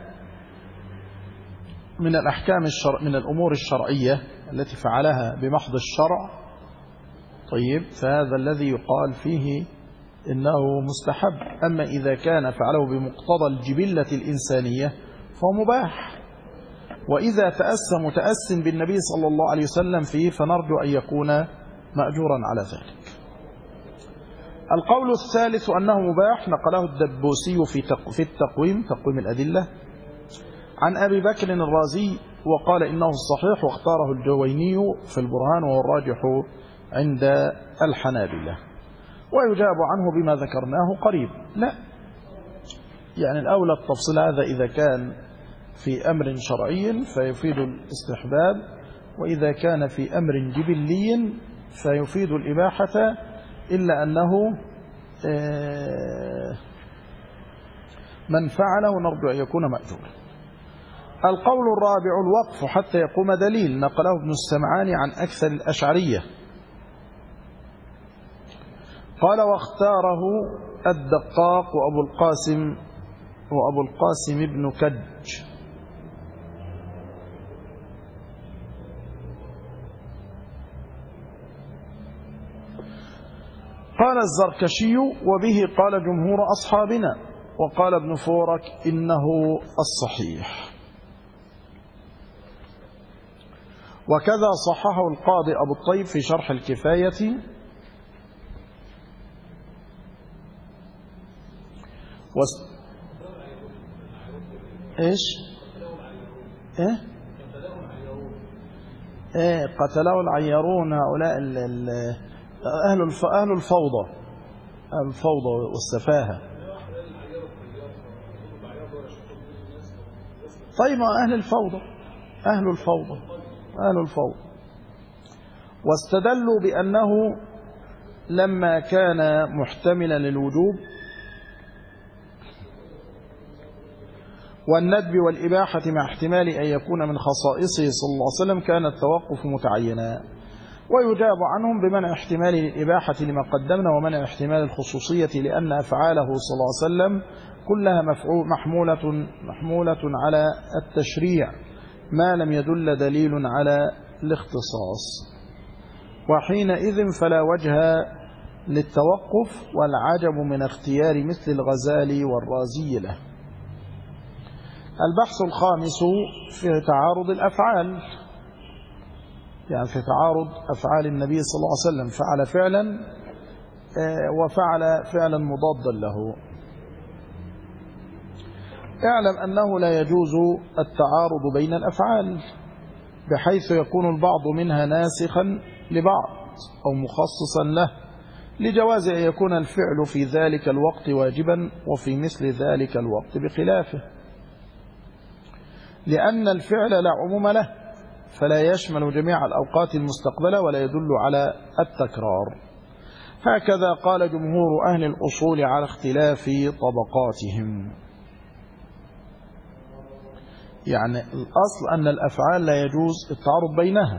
من من الأمور الشرعية التي فعلها بمحض الشرع، طيب، فهذا الذي يقال فيه إنه مستحب. أما إذا كان فعله بمقتضى الجبلة الإنسانية فهو مباح، وإذا تأسى متأس بالنبي صلى الله عليه وسلم فيه فنرجو أن يكون مأجورا على ذلك. القول الثالث أنه مباح، نقله الدبوسي في تقويم الأدلة عن أبي بكر الرازي، وقال إنه الصحيح، واختاره الجويني في البرهان وهو الراجح عند الحنابلة. ويجاب عنه بما ذكرناه قريب. لا، يعني الأولى التفصيل هذا إذا كان في أمر شرعي فيفيد الاستحباب، وإذا كان في أمر جبلي فيفيد الإباحة، إلا أنه من فعله نرجو أن يكون مأجورا. القول الرابع الوقف حتى يقوم دليل، نقله ابن السمعاني عن أكثر الأشعرية. قال واختاره الدقاق وأبو القاسم ابن كج. قال الزركشي وبه قال جمهور أصحابنا، وقال ابن فورك إنه الصحيح، وكذا صححه القاضي أبو الطيب في شرح الكفاية. إيش؟ قتله العيارون، هؤلاء أهل الفوضى والسفاهة. طيب أهل الفوضى واستدلوا بأنه لما كان محتملا للوجوب والندب والإباحة مع احتمال أن يكون من خصائصه صلى الله عليه وسلم كان التوقف متعينا. ويجاب عنهم بمنع احتمال الإباحة لما قدمنا ومنع احتمال الخصوصية، لأن أفعاله صلى الله عليه وسلم كلها محمولة على التشريع ما لم يدل دليل على الاختصاص، وحينئذ فلا وجه للتوقف، والعجب من اختيار مثل الغزالي والرازي له. البحث الخامس في تعارض الأفعال، يعني في تعارض أفعال النبي صلى الله عليه وسلم، فعل فعلا وفعل فعلا مضادا له. اعلم أنه لا يجوز التعارض بين الأفعال بحيث يكون البعض منها ناسخا لبعض أو مخصصا له، لجواز أن يكون الفعل في ذلك الوقت واجبا وفي مثل ذلك الوقت بخلافه، لأن الفعل لا عموم له فلا يشمل جميع الأوقات المستقبلة ولا يدل على التكرار. هكذا قال جمهور أهل الأصول على اختلاف طبقاتهم. يعني الأصل أن الأفعال لا يجوز التعارض بينها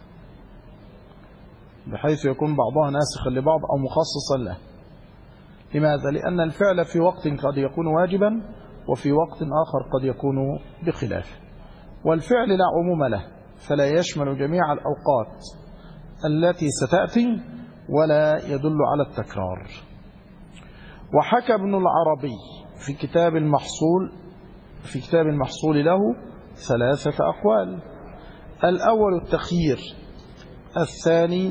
بحيث يكون بعضها ناسخا لبعض أو مخصصا له. لماذا؟ لأن الفعل في وقت قد يكون واجبا وفي وقت آخر قد يكون بخلافه، والفعل لا عموم له فلا يشمل جميع الأوقات التي ستأتي ولا يدل على التكرار. وحكى ابن العربي في كتاب المحصول له 3 أقوال: الأول التخيير، الثاني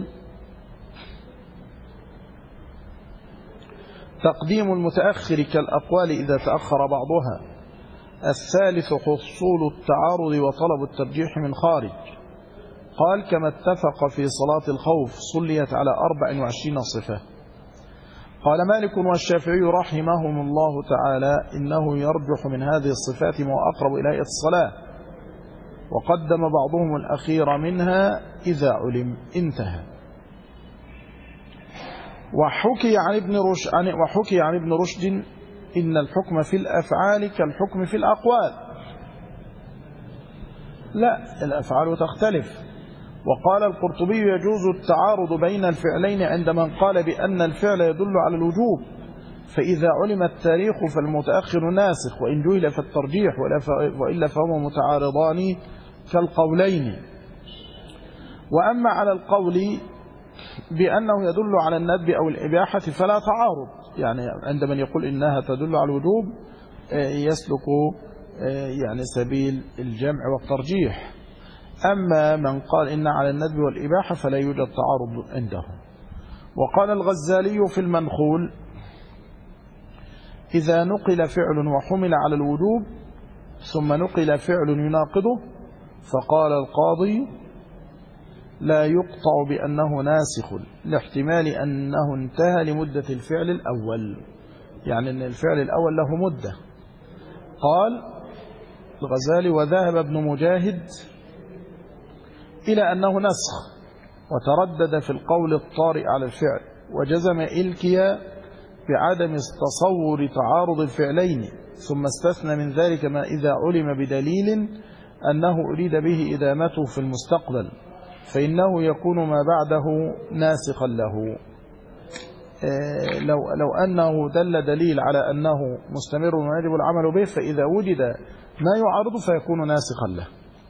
تقديم المتأخر كالأقوال إذا تأخر بعضها، الثالث حصول التعارض وطلب الترجيح من خارج. قال كما اتفق في صلاة الخوف صليت على 24 صفة. قال مالك والشافعي رحمهم الله تعالى إنه يرجح من هذه الصفات ما أقرب إلى هيئة الصلاة، وقدم بعضهم الأخير منها إذا علم. انتهى. وحكي عن ابن رشد إن الحكم في الأفعال كالحكم في الأقوال. لا، الأفعال تختلف. وقال القرطبي يجوز التعارض بين الفعلين عند من قال بأن الفعل يدل على الوجوب، فإذا علم التاريخ فالمتأخر ناسخ، وإن جهل فالترجيح، وإلا فهما متعارضان كالقولين. وأما على القول بأنه يدل على الندب أو الإباحة فلا تعارض، يعني عند من يقول إنها تدل على الوجوب يسلك يعني سبيل الجمع والترجيح. أما من قال إن على الندب والإباحة فلا يوجد تعارض عنده. وقال الغزالي في المنخول إذا نقل فعل وحمل على الوجوب ثم نقل فعل يناقضه فقال القاضي لا يقطع بأنه ناسخ لاحتمال أنه انتهى لمدة الفعل الأول، يعني أن الفعل الأول له مدة. قال الغزالي وذهب ابن مجاهد إلى أنه نسخ، وتردد في القول الطارئ على الفعل، وجزم إلكيا بعدم تصور تعارض الفعلين، ثم استثنى من ذلك ما إذا علم بدليل أنه أريد به إدامته في المستقبل فإنه يكون ما بعده ناسخا له. لو أنه دل دليل على أنه مستمر ويجب العمل به، فإذا وجد ما يعارض فيكون ناسخا له.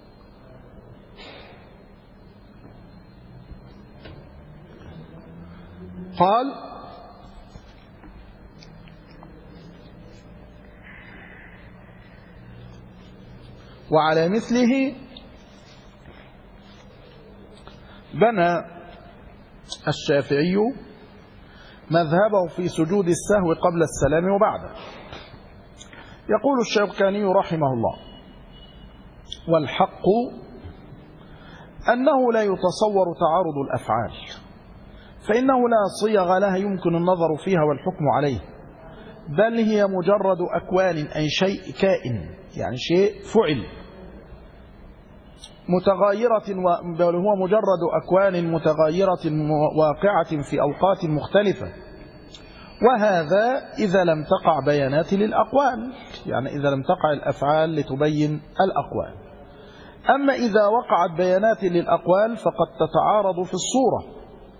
قال: وعلى مثله بنى الشافعي مذهبه في سجود السهو قبل السلام وبعده. يقول الشوكاني رحمه الله: والحق أنه لا يتصور تعارض الأفعال، فإنه لا صيغ لها يمكن النظر فيها والحكم عليه، بل هي مجرد أكوان، أي شيء كائن، يعني شيء فعل متغايرة، بل هو مجرد أكوان متغايرة واقعة في أوقات مختلفة. وهذا إذا لم تقع بيانات للأقوال، يعني إذا لم تقع الأفعال لتبين الأقوال. أما إذا وقعت بيانات للأقوال فقد تتعارض في الصورة،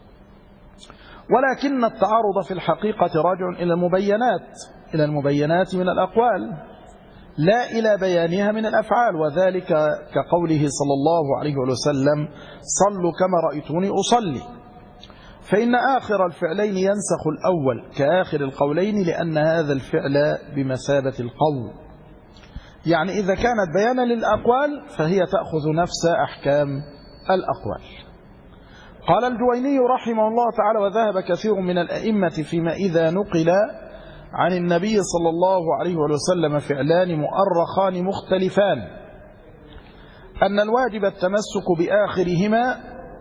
ولكن التعارض في الحقيقة راجع إلى المبينات من الأقوال، لا إلى بيانها من الأفعال. وذلك كقوله صلى الله عليه وسلم: صلوا كما رأيتوني أصلي، فإن آخر الفعلين ينسخ الأول كآخر القولين، لأن هذا الفعل بمثابة القول. يعني إذا كانت بيانا للأقوال فهي تأخذ نفس أحكام الأقوال. قال الجويني رحمه الله تعالى: وذهب كثير من الأئمة فيما إذا نقل عن النبي صلى الله عليه وسلم فعلان مؤرخان مختلفان أن الواجب التمسك بآخرهما،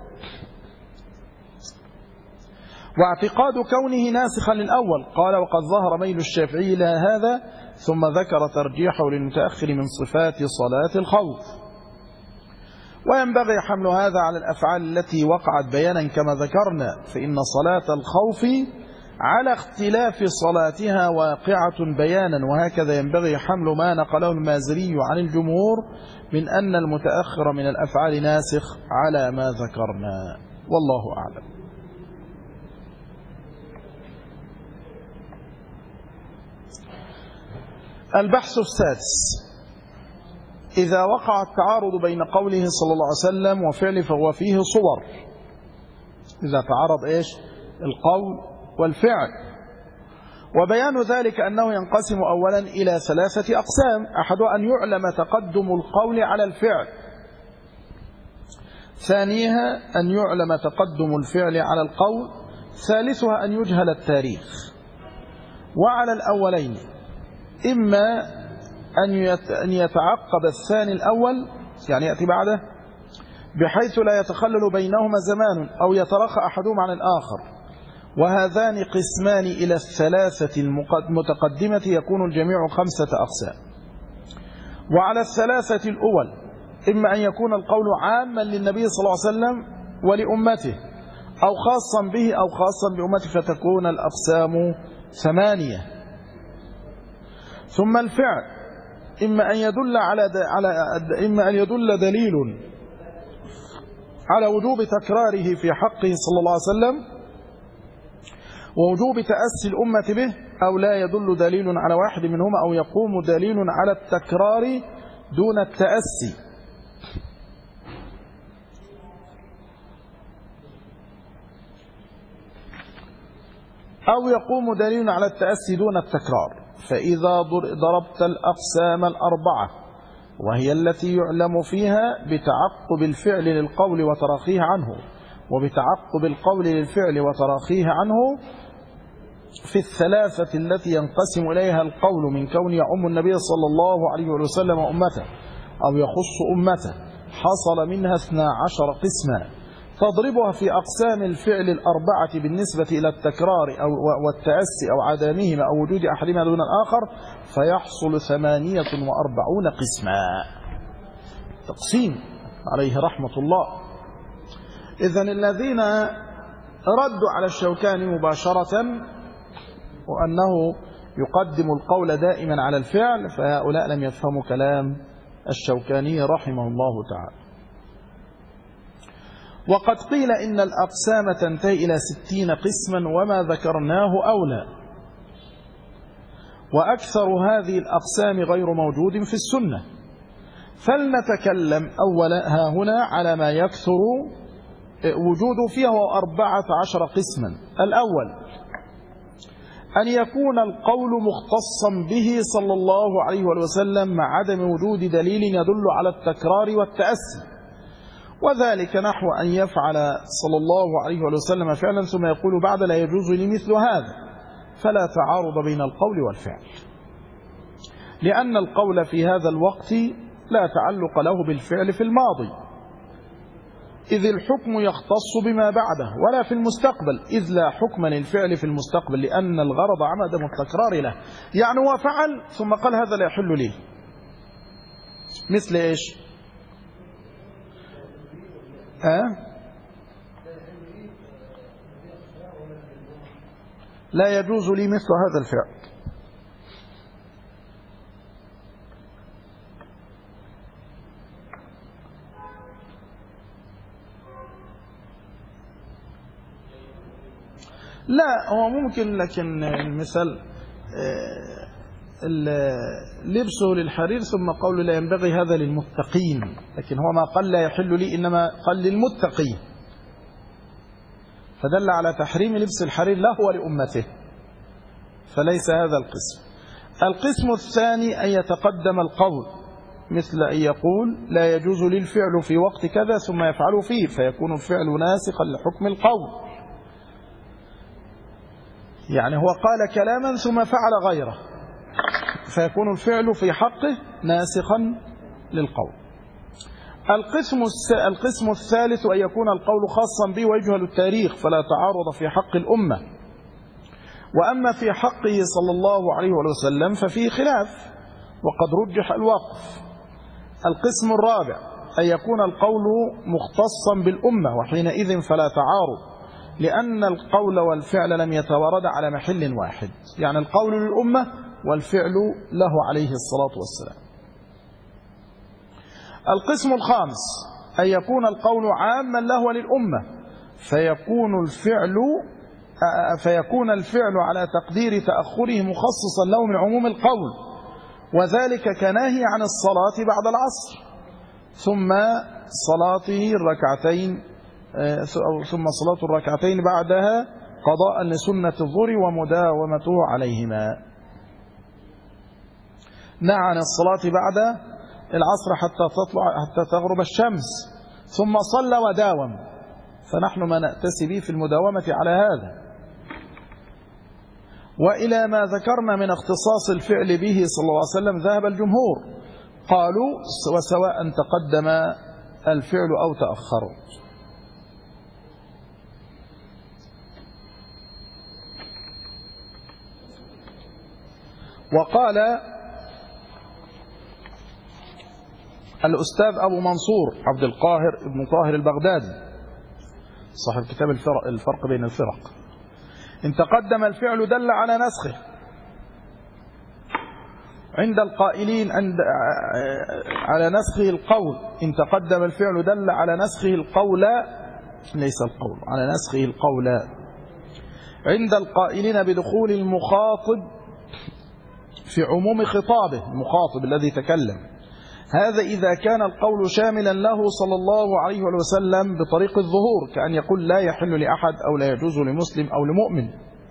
واعتقاد كونه ناسخا للأول. قال: وقد ظهر ميل الشافعي إلى هذا، ثم ذكر ترجيحه للمتأخر من صفات صلاة الخوف. وينبغي حمل هذا على الأفعال التي وقعت بيانا كما ذكرنا، فإن صلاة الخوف على اختلاف صلاتها واقعة بيانا، وهكذا ينبغي حمل ما نقله المازري عن الجمهور من أن المتأخر من الأفعال ناسخ على ما ذكرنا، والله أعلم. البحث السادس: إذا وقع التعارض بين قوله صلى الله عليه وسلم وفعله فهو فيه صور. إذا تعارض إيش؟ القول والفعل. وبيان ذلك أنه ينقسم أولا إلى 3 أقسام: أحدها أن يعلم تقدم القول على الفعل، ثانيها أن يعلم تقدم الفعل على القول، ثالثها أن يجهل التاريخ. وعلى الأولين إما أن يتعقب الثاني الأول، يعني يأتي بعده، بحيث لا يتخلل بينهما زمان أو يترخى أحدهما عن الآخر، وهذان قسمان إلى 3 المتقدمة يكون الجميع 5 أقسام. وعلى 3 الأول إما أن يكون القول عاما للنبي صلى الله عليه وسلم ولأمته، أو خاصا به أو خاصا بأمته، فتكون الأقسام 8. ثم الفعل إما أن يدل دليل على وجوب تكراره في حقه صلى الله عليه وسلم ووجوب تأسي الأمة به، أو لا يدل دليل على واحد منهما، أو يقوم دليل على التكرار دون التأسي. أو يقوم دليل على التأسي دون التكرار. فإذا ضربت الأقسام 4 وهي التي يعلم فيها بتعقب الفعل للقول وتراخيه عنه، وبتعقب القول للفعل وتراخيه عنه، في 3 التي ينقسم إليها القول من كون يعم النبي صلى الله عليه وسلم وأمته أو يخص أمته، حصل منها 12 قسما، تضربها في أقسام الفعل 4 بالنسبة إلى التكرار والتأسي أو عدمهما أو وجود أحدهما دون الآخر، فيحصل 48 قسما. تقسيم عليه رحمة الله. إذن الذين ردوا على الشوكاني مباشرة وأنه يقدم القول دائما على الفعل، فهؤلاء لم يفهموا كلام الشوكاني رحمه الله تعالى. وقد قيل إن الأقسام تنتهي إلى 60 قسما وما ذكرناه أولى، وأكثر هذه الأقسام غير موجود في السنة، فلنتكلم أولا هنا على ما يكثر وجوده فيها، وهو 14 قسما. الأول أن يكون القول مختصا به صلى الله عليه وسلم مع عدم وجود دليل يدل على التكرار والتأسي، وذلك نحو أن يفعل صلى الله عليه وسلم فعلا ثم يقول بعد لا يجوز لي مثل هذا، فلا تعارض بين القول والفعل، لأن القول في هذا الوقت لا تعلق له بالفعل في الماضي، إذ الحكم يختص بما بعده، ولا في المستقبل، إذ لا حكم للفعل في المستقبل، لأن الغرض عدم التكرار له. يعني هو فعل ثم قال هذا لا يحل لي، مثل إيش؟ لا يجوز لي مثل هذا الفعل. لا هو ممكن، لكن المثال لبسه للحرير ثم قوله لا ينبغي هذا للمتقين، لكن هو ما قال لا يحل لي إنما قال للمتقين، فدل على تحريم لبس الحرير له ولأمته، فليس هذا القسم. القسم الثاني أن يتقدم القول، مثل أن يقول لا يجوز لي الفعل في وقت كذا ثم يفعل فيه، فيكون الفعل ناسخا لحكم القول، يعني هو قال كلاما ثم فعل غيره، فيكون الفعل في حقه ناسخا للقول. القسم الثالث أن يكون القول خاصا به ويجهل التاريخ، فلا تعارض في حق الأمة، وأما في حقه صلى الله عليه وسلم ففيه خلاف وقد رجح الوقف. القسم الرابع أن يكون القول مختصا بالأمة، وحينئذ فلا تعارض، لأن القول والفعل لم يتوارد على محل واحد، يعني القول للأمة والفعل له عليه الصلاة والسلام. القسم الخامس أن يكون القول عاما له وللأمة، فيكون الفعل على تقدير تأخره مخصصا له من عموم القول، وذلك كناهي عن الصلاة بعد العصر ثم صلاته الركعتين ثم صلاة الركعتين بعدها قضاء لسنة الظهر ومداومته عليهما. نهى عن الصلاة بعد العصر حتى تغرب الشمس، ثم صلى وداوم، فنحن ما نأتسي به في المداومة على هذا. وإلى ما ذكرنا من اختصاص الفعل به صلى الله عليه وسلم ذهب الجمهور، قالوا وسواء تقدم الفعل أو تأخر. وقال الأستاذ أبو منصور عبد القاهر ابن طاهر البغدادي صاحب كتاب الفرق بين الفرق: إن تقدم الفعل دل على نسخه عند القائلين على نسخه القول. إن تقدم الفعل دل على نسخه القول، ليس القول، على نسخه القول عند القائلين بدخول المخاطب في عموم خطابه، المخاطب الذي تكلم. هذا إذا كان القول شاملا له صلى الله عليه وسلم بطريق الظهور، كأن يقول لا يحل لأحد أو لا يجوز لمسلم أو لمؤمن.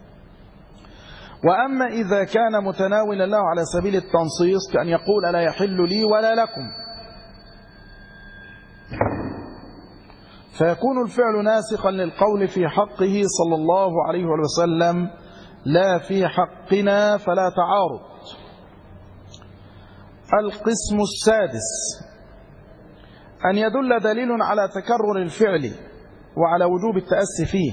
وأما إذا كان متناولا له على سبيل التنصيص، كأن يقول لا يحل لي ولا لكم، فيكون الفعل ناسخا للقول في حقه صلى الله عليه وسلم لا في حقنا، فلا تعارض. القسم السادس أن يدل دليل على تكرر الفعل وعلى وجوب التأسي فيه،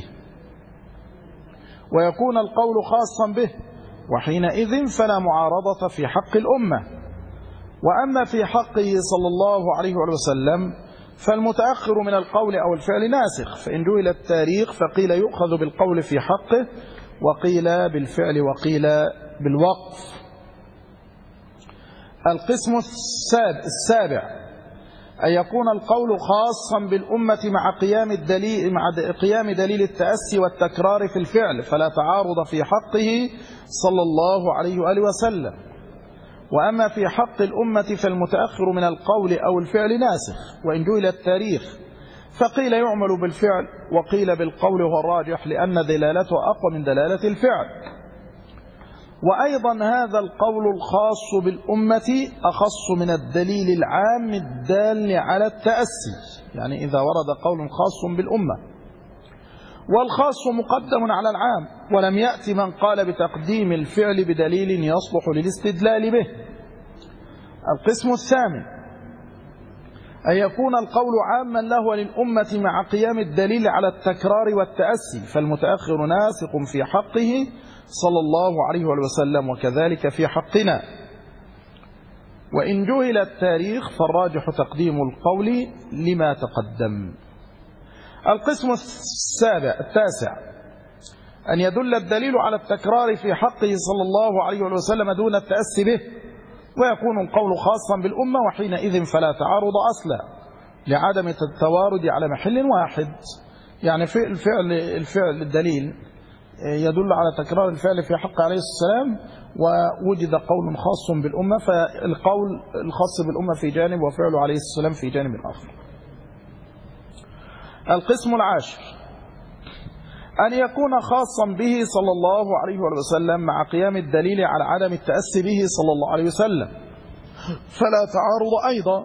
ويكون القول خاصا به، وحينئذ فلا معارضة في حق الأمة. وأما في حقه صلى الله عليه وسلم فالمتأخر من القول أو الفعل ناسخ، فإن جهل التاريخ فقيل يؤخذ بالقول في حقه، وقيل بالفعل، وقيل بالوقف. القسم السابع أن يكون القول خاصا بالأمة مع قيام دليل التأسي والتكرار في الفعل، فلا تعارض في حقه صلى الله عليه وآله وسلم. وأما في حق الأمة فالمتأخر من القول أو الفعل ناسخ، وإن جهل التاريخ فقيل يعمل بالفعل وقيل بالقول، وهو الراجح لأن دلالته أقوى من دلالة الفعل. وأيضا هذا القول الخاص بالأمة أخص من الدليل العام الدال على التأسي، يعني إذا ورد قول خاص بالأمة، والخاص مقدم على العام، ولم يأتي من قال بتقديم الفعل بدليل يصلح للاستدلال به. القسم الثامن أن يكون القول عاما له وللأمة مع قيام الدليل على التكرار والتأسي، فالمتأخر ناسخ في حقه صلى الله عليه وسلم، وكذلك في حقنا. وإن جهل التاريخ فالراجح تقديم القول لما تقدم. القسم التاسع أن يدل الدليل على التكرار في حقه صلى الله عليه وسلم دون التأسي به، ويكون القول خاصا بالأمة، وحينئذ فلا تعارض أصلا لعدم التوارد على محل واحد. يعني في الفعل الدليل يدل على تكرار الفعل في حق عليه السلام، ووجد قول خاص بالأمة، فالقول الخاص بالأمة في جانب وفعله عليه السلام في جانب آخر. القسم العاشر أن يكون خاصا به صلى الله عليه وسلم مع قيام الدليل على عدم التأسي به صلى الله عليه وسلم، فلا تعارض أيضا،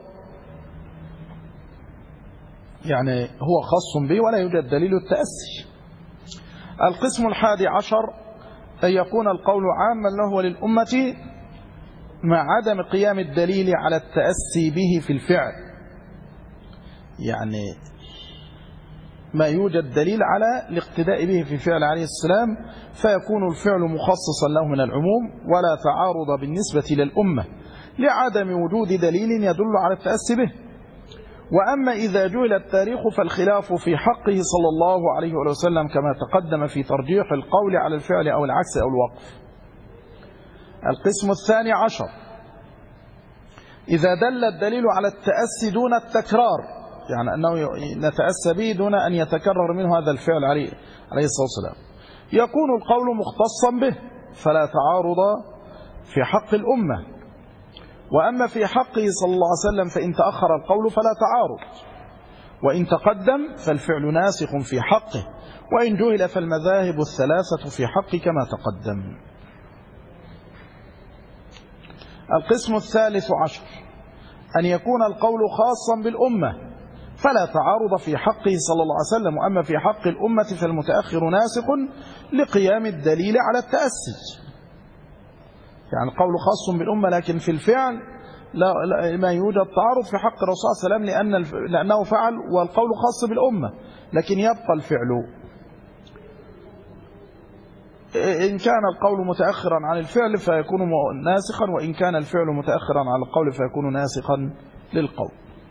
يعني هو خاص به ولا يوجد دليل التأسي. القسم الحادي عشر أن يكون القول عاما له وللأمة مع عدم قيام الدليل على التأسي به في الفعل، يعني ما يوجد دليل على الاقتداء به في فعل عليه السلام، فيكون الفعل مخصصا له من العموم، ولا تعارض بالنسبة للأمة لعدم وجود دليل يدل على التأسي به. وأما إذا جهل التاريخ فالخلاف في حقه صلى الله عليه وسلم كما تقدم في ترجيح القول على الفعل أو العكس أو الوقف. القسم الثاني عشر إذا دل الدليل على التأسي دون التكرار، يعني أنه نتأسى به دون أن يتكرر منه هذا الفعل عليه الصلاة والسلام، يكون القول مختصا به، فلا تعارض في حق الأمة. وأما في حقه صلى الله عليه وسلم فإن تأخر القول فلا تعارض، وإن تقدم فالفعل ناسخ في حقه، وإن جهل فالمذاهب الثلاثة في حقه كما تقدم. القسم الثالث عشر أن يكون القول خاصا بالأمة، فلا تعارض في حقه صلى الله عليه وسلم. وأما في حق الأمة فالمتأخر ناسخ لقيام الدليل على التأسي، يعني القول خاص بالأمة لكن في الفعل ما يوجد تعارض في حق الرسول صلى الله عليه وسلم لأنه فعل والقول خاص بالأمة، لكن يبقى الفعل. إن كان القول متأخرا عن الفعل فيكون ناسخا، وإن كان الفعل متأخرا عن القول فيكون ناسخا للقول،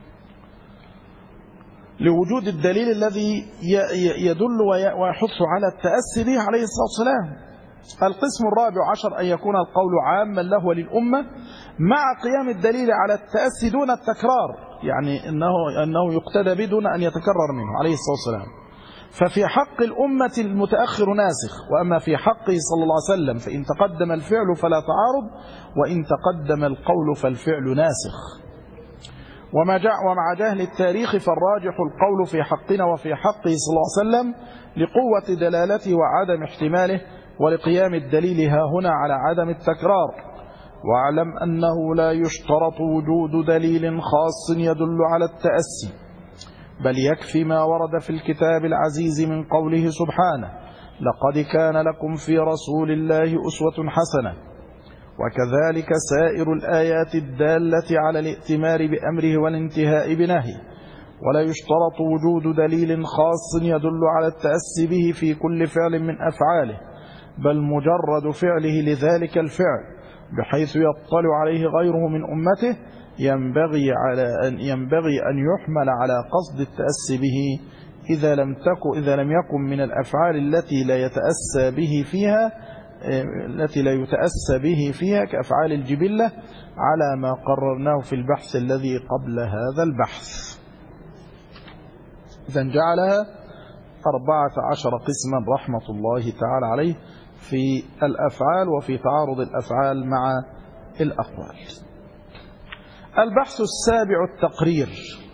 لوجود الدليل الذي يدل ويحث على التأسي به عليه الصلاة والسلام. القسم الرابع عشر أن يكون القول عاما له وللأمة مع قيام الدليل على التأسي دون التكرار، يعني أنه يقتدى به دون أن يتكرر منه عليه الصلاة والسلام. ففي حق الأمة المتأخر ناسخ، وأما في حقه صلى الله عليه وسلم فإن تقدم الفعل فلا تعارض، وإن تقدم القول فالفعل ناسخ. ومع جهل التاريخ فالراجح القول في حقنا وفي حقه صلى الله عليه وسلم لقوة دلالته وعدم احتماله، ولقيام الدليل هاهنا على عدم التكرار. واعلم أنه لا يشترط وجود دليل خاص يدل على التأسي، بل يكفي ما ورد في الكتاب العزيز من قوله سبحانه: لقد كان لكم في رسول الله أسوة حسنة. وكذلك سائر الآيات الدالة على الائتمار بأمره والانتهاء بنهيه. ولا يشترط وجود دليل خاص يدل على التأسي به في كل فعل من أفعاله، بل مجرد فعله لذلك الفعل بحيث يطلع عليه غيره من أمته ينبغي أن يحمل على قصد التأسي به إذا لم يكن من الأفعال التي لا يتأسى به فيها كأفعال الجبلة على ما قررناه في البحث الذي قبل هذا البحث. إذن جعلها 14 قسما رحمة الله تعالى عليه في الأفعال وفي تعارض الأفعال مع الأقوال. البحث السابع التقرير.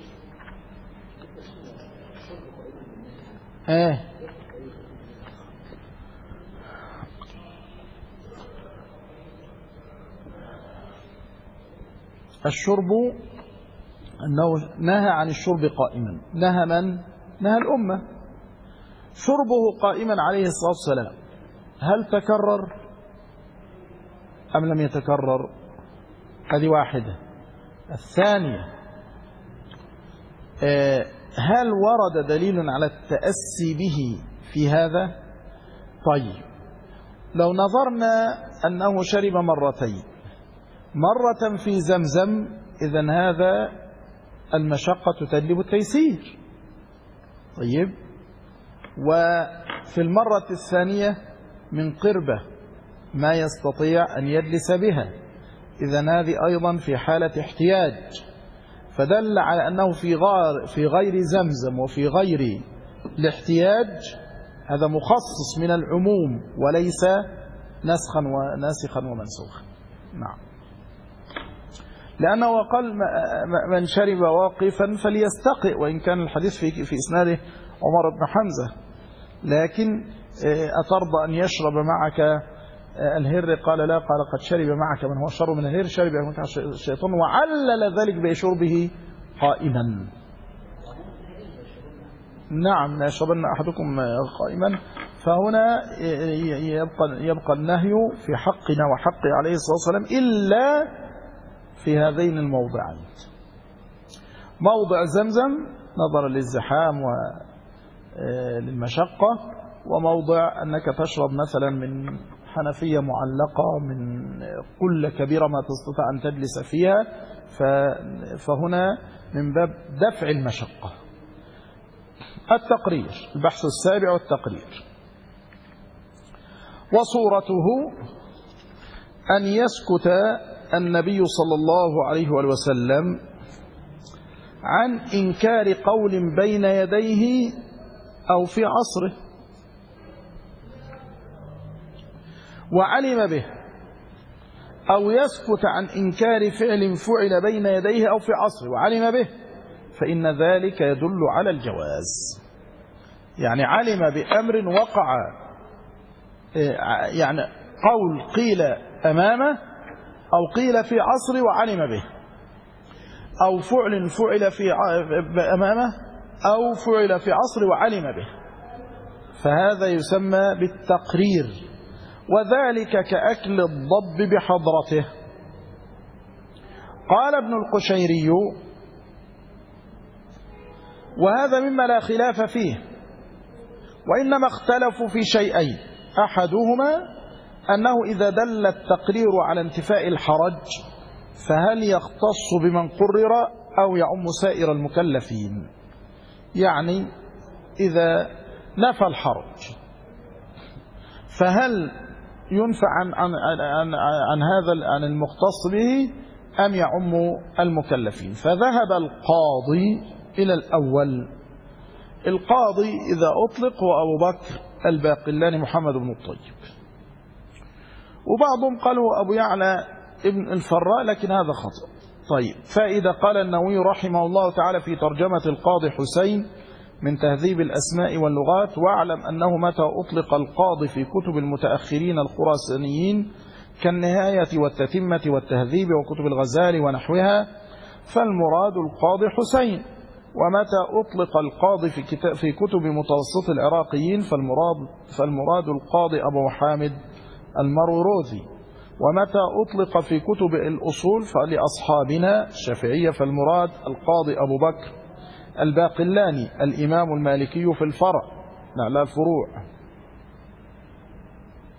الشرب أنه نهى عن الشرب قائما. نهى من؟ نهى الأمة. شربه قائما عليه الصلاة والسلام هل تكرر أم لم يتكرر؟ هذه واحدة. الثانية هل ورد دليل على التأسي به في هذا؟ طيب لو نظرنا أنه شرب مرتين، مرة في زمزم، إذن هذا المشقة تجلب التيسير. طيب وفي المرة الثانية من قربة ما يستطيع أن يجلس بها، إذن هذه أيضا في حالة احتياج، فدل على أنه في غير زمزم وفي غير الاحتياج هذا مخصص من العموم وليس ناسخا ومنسوخا. نعم، لأنه قال من شرب واقفا فليستقئ، وإن كان الحديث في إسناده عمر بن حمزة، لكن أترضى أن يشرب معك الهر؟ قال لا، قال قد شرب معك من هو شر من الهر، شرب معك الشيطان، وعلل ذلك بشربه قائما. نعم، لا يشربن أحدكم قائما. فهنا يبقى النهي في حقنا وحق عليه الصلاة والسلام إلا في هذين الموضعين: موضع زمزم نظرا للزحام وللمشقة، وموضع أنك تشرب مثلا من حنفية معلقة من قلة كبيرة ما تستطيع أن تجلس فيها، فهنا من باب دفع المشقة. التقرير، البحث السابع التقرير. وصورته أن يسكت النبي صلى الله عليه وسلم عن إنكار قول بين يديه أو في عصره وعلم به، أو يسكت عن إنكار فعل فعل بين يديه أو في عصره وعلم به، فإن ذلك يدل على الجواز. يعني علم بأمر وقع، يعني قول قيل أمامه أو قيل في عصره وعلم به، أو فعل فعل في أمامه أو فعل في عصره وعلم به، فهذا يسمى بالتقرير، وذلك كأكل الضب بحضرته. قال ابن القشيري: وهذا مما لا خلاف فيه، وإنما اختلفوا في شيئين: أحدهما أنه إذا دل التقرير على انتفاء الحرج فهل يختص بمن قرر أو يعم سائر المكلفين؟ يعني إذا نفى الحرج فهل ينفع عن المختص به أم يعم المكلفين؟ فذهب القاضي إلى الأول. القاضي إذا أطلق هو أبو بكر الباقلاني محمد بن الطيب، وبعضهم قالوا أبو يعلى ابن الفراء، لكن هذا خطأ. طيب، فإذا قال النووي رحمه الله تعالى في ترجمة القاضي حسين من تهذيب الأسماء واللغات: واعلم أنه متى أطلق القاضي في كتب المتأخرين الخراسانيين كالنهاية والتتمة والتهذيب وكتب الغزالي ونحوها فالمراد القاضي حسين، ومتى أطلق القاضي في كتب متوسط العراقيين فالمراد القاضي أبو حامد المروروذي، ومتى أطلق في كتب الأصول فلأصحابنا الشافعية فالمراد القاضي أبو بكر الباقلاني الإمام المالكي في الفرع، لا الفروع.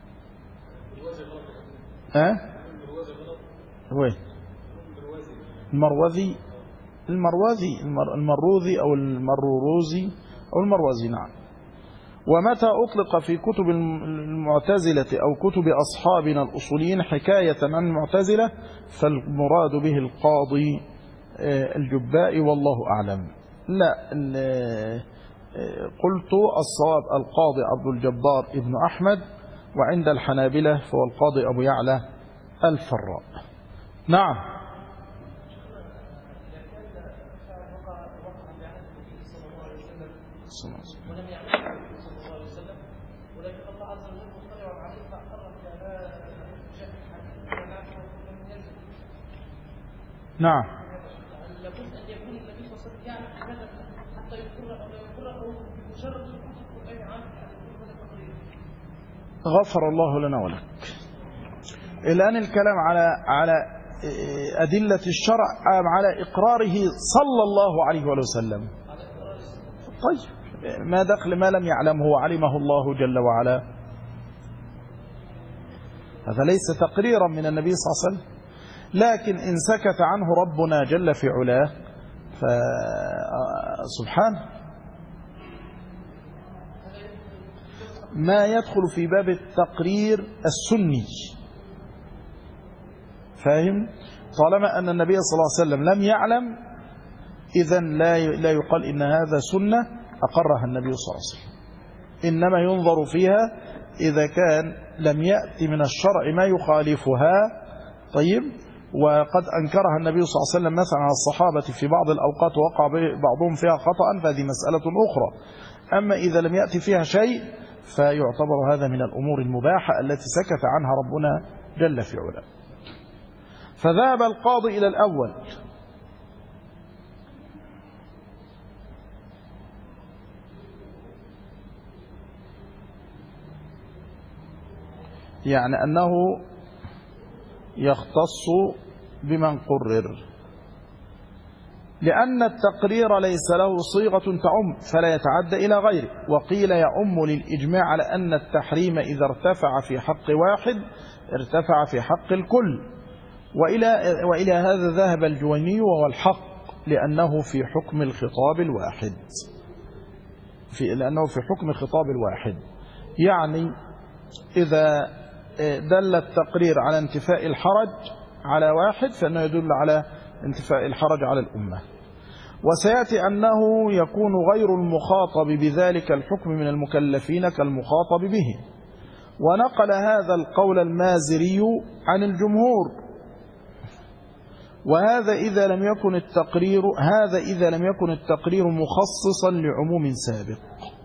وين؟ المروذي أو المروروزي أو المروزي. نعم. ومتى أطلق في كتب المعتزلة أو كتب أصحابنا الأصوليين حكاية عن المعتزلة فالمراد به القاضي الجبائي والله أعلم. لا، قلت الصواب القاضي عبد الجبار ابن أحمد، وعند الحنابلة فهو القاضي أبو يعلى الفراء. نعم. ولم يعلم صلى الله عليه وسلم، ولكن الله عز وجل مطلع عليه فأقر بأباء نعم. لابد أن يكون النبي صلى الله عليه وسلم يعلم هذا حتى يقر أو لا يقر أو بمجرد سكوت القرآن عنه هذا التقرير. غفر الله لنا ولك. الآن الكلام على أدلة الشرع على إقراره صلى الله عليه وسلم. طيب، ما دخل ما لم يعلمه وعلمه الله جل وعلا؟ هذا ليس تقريرا من النبي صلى الله عليه وسلم. لكن إن سكت عنه ربنا جل في علاه فسبحانه ما يدخل في باب التقرير السني. فاهم؟ طالما أن النبي صلى الله عليه وسلم لم يعلم إذن لا يقال إن هذا سنة أقرها النبي صلى الله عليه وسلم. إنما ينظر فيها إذا كان لم يأتي من الشرع ما يخالفها. طيب، وقد أنكرها النبي صلى الله عليه وسلم مثلا على الصحابة في بعض الأوقات وقع بعضهم فيها خطأ، فهذه مسألة أخرى. أما إذا لم يأتي فيها شيء فيعتبر هذا من الأمور المباحة التي سكت عنها ربنا جل في علاه. فذهب القاضي إلى الأول، يعني أنه يختص بمن قرر، لأن التقرير ليس له صيغة تعم فلا يتعدى إلى غيره. وقيل يعم للإجماع على أن التحريم إذا ارتفع في حق واحد ارتفع في حق الكل. وإلى هذا ذهب الجويني وهو الحق، لأنه في حكم الخطاب الواحد. لأنه في حكم خطاب الواحد، يعني إذا دل التقرير على انتفاء الحرج على واحد فإنه يدل على انتفاء الحرج على الأمة. وسيأتي أنه يكون غير المخاطب بذلك الحكم من المكلفين كالمخاطب به. ونقل هذا القول المازري عن الجمهور. وهذا إذا لم يكن التقرير مخصصا لعموم سابق.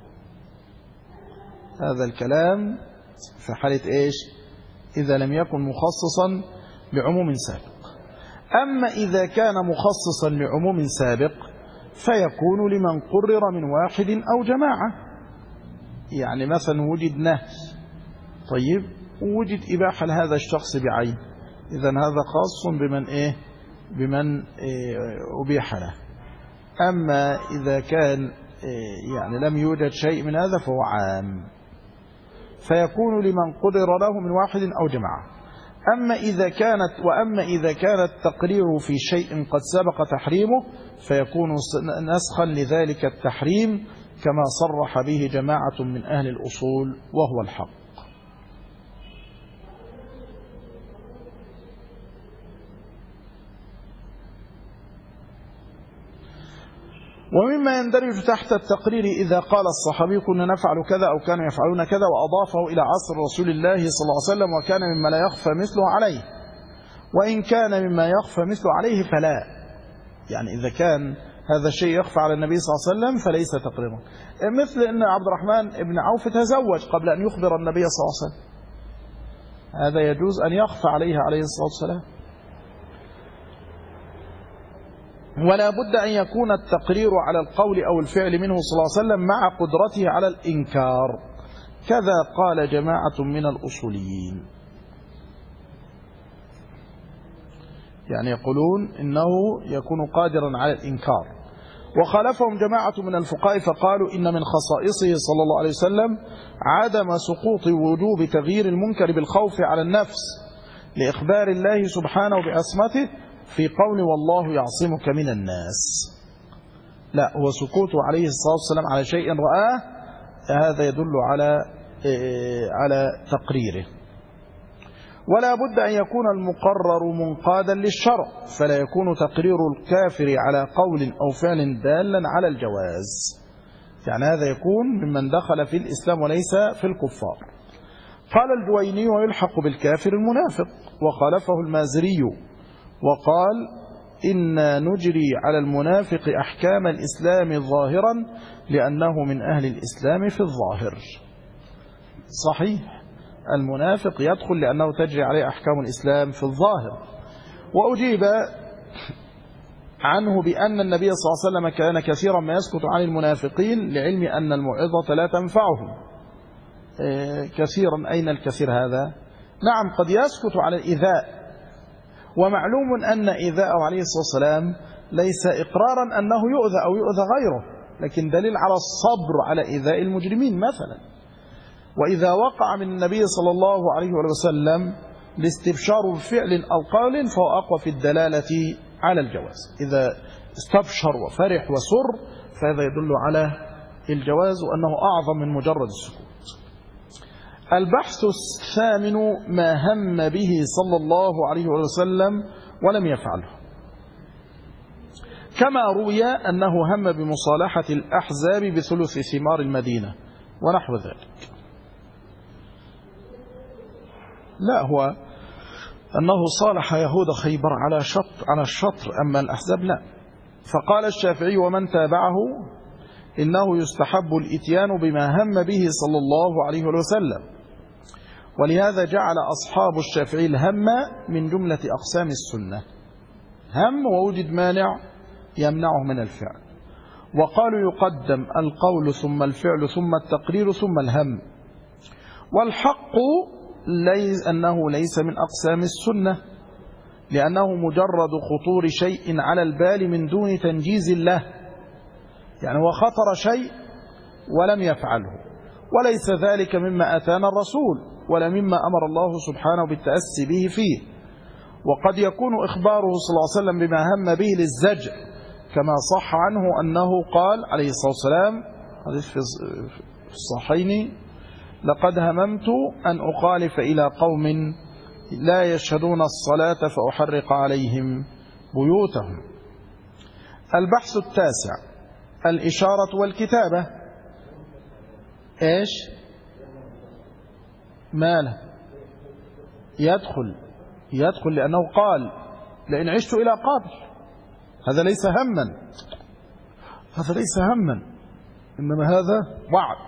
هذا الكلام في حالة إيش؟ إذا لم يكن مخصصا لعموم سابق. أما إذا كان مخصصا لعموم سابق فيكون لمن قرر من واحد أو جماعة. يعني مثلا وجد نهي، طيب، ووجد إباحة لهذا الشخص بعين، إذن هذا خاص بمن أبيح له. أما إذا كان يعني لم يوجد شيء من هذا فهو عام، فيكون لمن قدر له من واحد أو جماعة. وأما إذا كان التقرير في شيء قد سبق تحريمه فيكون نسخا لذلك التحريم كما صرح به جماعة من أهل الأصول وهو الحق. ومما يندرج تحت التقرير إذا قال الصحابي كنا نفعل كذا أو كانوا يفعلون كذا وأضافه إلى عصر رسول الله صلى الله عليه وسلم وكان مما لا يخفى مثله عليه. وإن كان مما يخفى مثله عليه فلا، يعني إذا كان هذا الشيء يخفى على النبي صلى الله عليه وسلم فليس تقريرا. مثل أن عبد الرحمن بن عوف تزوج قبل أن يخبر النبي صلى الله عليه وسلم، هذا يجوز أن يخفى عليه الصلاة والسلام. ولا بد أن يكون التقرير على القول أو الفعل منه صلى الله عليه وسلم مع قدرته على الإنكار، كذا قال جماعة من الأصوليين، يعني يقولون إنه يكون قادرا على الإنكار. وخالفهم جماعة من الفقهاء فقالوا إن من خصائصه صلى الله عليه وسلم عدم سقوط وجوب تغيير المنكر بالخوف على النفس لإخبار الله سبحانه بعصمته، في قول والله يعصمك من الناس، لا، هو سكوته عليه الصلاة والسلام على شيء رآه، هذا يدل على تقريره. ولا بد أن يكون المقرر منقادا للشرع، فلا يكون تقرير الكافر على قول أو فعل دالا على الجواز، يعني هذا يكون ممن دخل في الإسلام وليس في الكفار. قال الجويني ويلحق بالكافر المنافق، وخالفه المازري وقال إنا نجري على المنافق أحكام الإسلام ظاهرا لأنه من أهل الإسلام في الظاهر. صحيح، المنافق يدخل لأنه تجري عليه أحكام الإسلام في الظاهر. وأجيب عنه بأن النبي صلى الله عليه وسلم كان كثيرا ما يسكت عن المنافقين لعلم أن الموعظة لا تنفعهم. كثيرا، أين الكثير هذا؟ نعم، قد يسكت على الإيذاء، ومعلوم أن إيذاءه عليه الصلاة والسلام ليس إقرارا أنه يؤذى أو يؤذى غيره، لكن دليل على الصبر على إيذاء المجرمين مثلا. وإذا وقع من النبي صلى الله عليه وسلم الاستبشار بفعل أو قول فهو أقوى في الدلالة على الجواز. إذا استبشر وفرح وسر فهذا يدل على الجواز وأنه أعظم من مجرد السكوت. البحث الثامن ما هم به صلى الله عليه وسلم ولم يفعله، كما روي أنه هم بمصالحة الأحزاب بثلث ثمار المدينة ونحو ذلك. لا، هو أنه صالح يهود خيبر على الشطر، أما الأحزاب لا. فقال الشافعي ومن تابعه إنه يستحب الإتيان بما هم به صلى الله عليه وسلم، ولهذا جعل أصحاب الشافعي الهم من جملة أقسام السنة، هم ووجد مانع يمنعه من الفعل. وقالوا يقدم القول ثم الفعل ثم التقرير ثم الهم. والحق أنه ليس من أقسام السنة، لأنه مجرد خطور شيء على البال من دون تنجيز له، يعني هو خطر شيء ولم يفعله، وليس ذلك مما أتانا الرسول ولا مما أمر الله سبحانه بالتأسي به فيه. وقد يكون إخباره صلى الله عليه وسلم بما هم به للزجر، كما صح عنه أنه قال عليه الصلاة والسلام حديث في الصحيحين لقد هممت أن أخالف إلى قوم لا يشهدون الصلاة فأحرق عليهم بيوتهم. البحث التاسع الإشارة والكتابة. إيش؟ ماله؟ يدخل لأنه قال لئن عشت إلى قابل. هذا ليس هما، إنما هذا وعد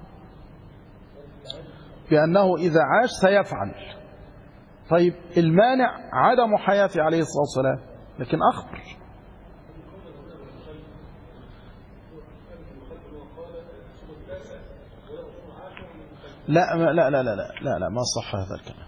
بأنه إذا عاش سيفعل. طيب المانع عدم حياته عليه الصلاة والسلام، لكن أخبر. لا لا لا لا لا لا، ما صح هذا الكلام.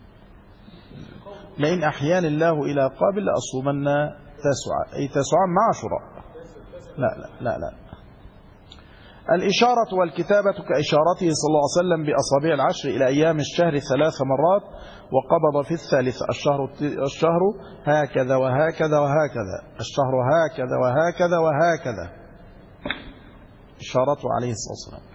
لئن أحياني الله إلى قابل لأصومن تسعى، أي تسعى مع عاشوراء. لا لا لا لا. الإشارة والكتابة كإشارته صلى الله عليه وسلم بأصابع العشر إلى أيام الشهر 3 مرات، وقبض في الثالثة الشهر هكذا وهكذا وهكذا، الشهر هكذا وهكذا وهكذا، إشارته عليه الصلاة والسلام.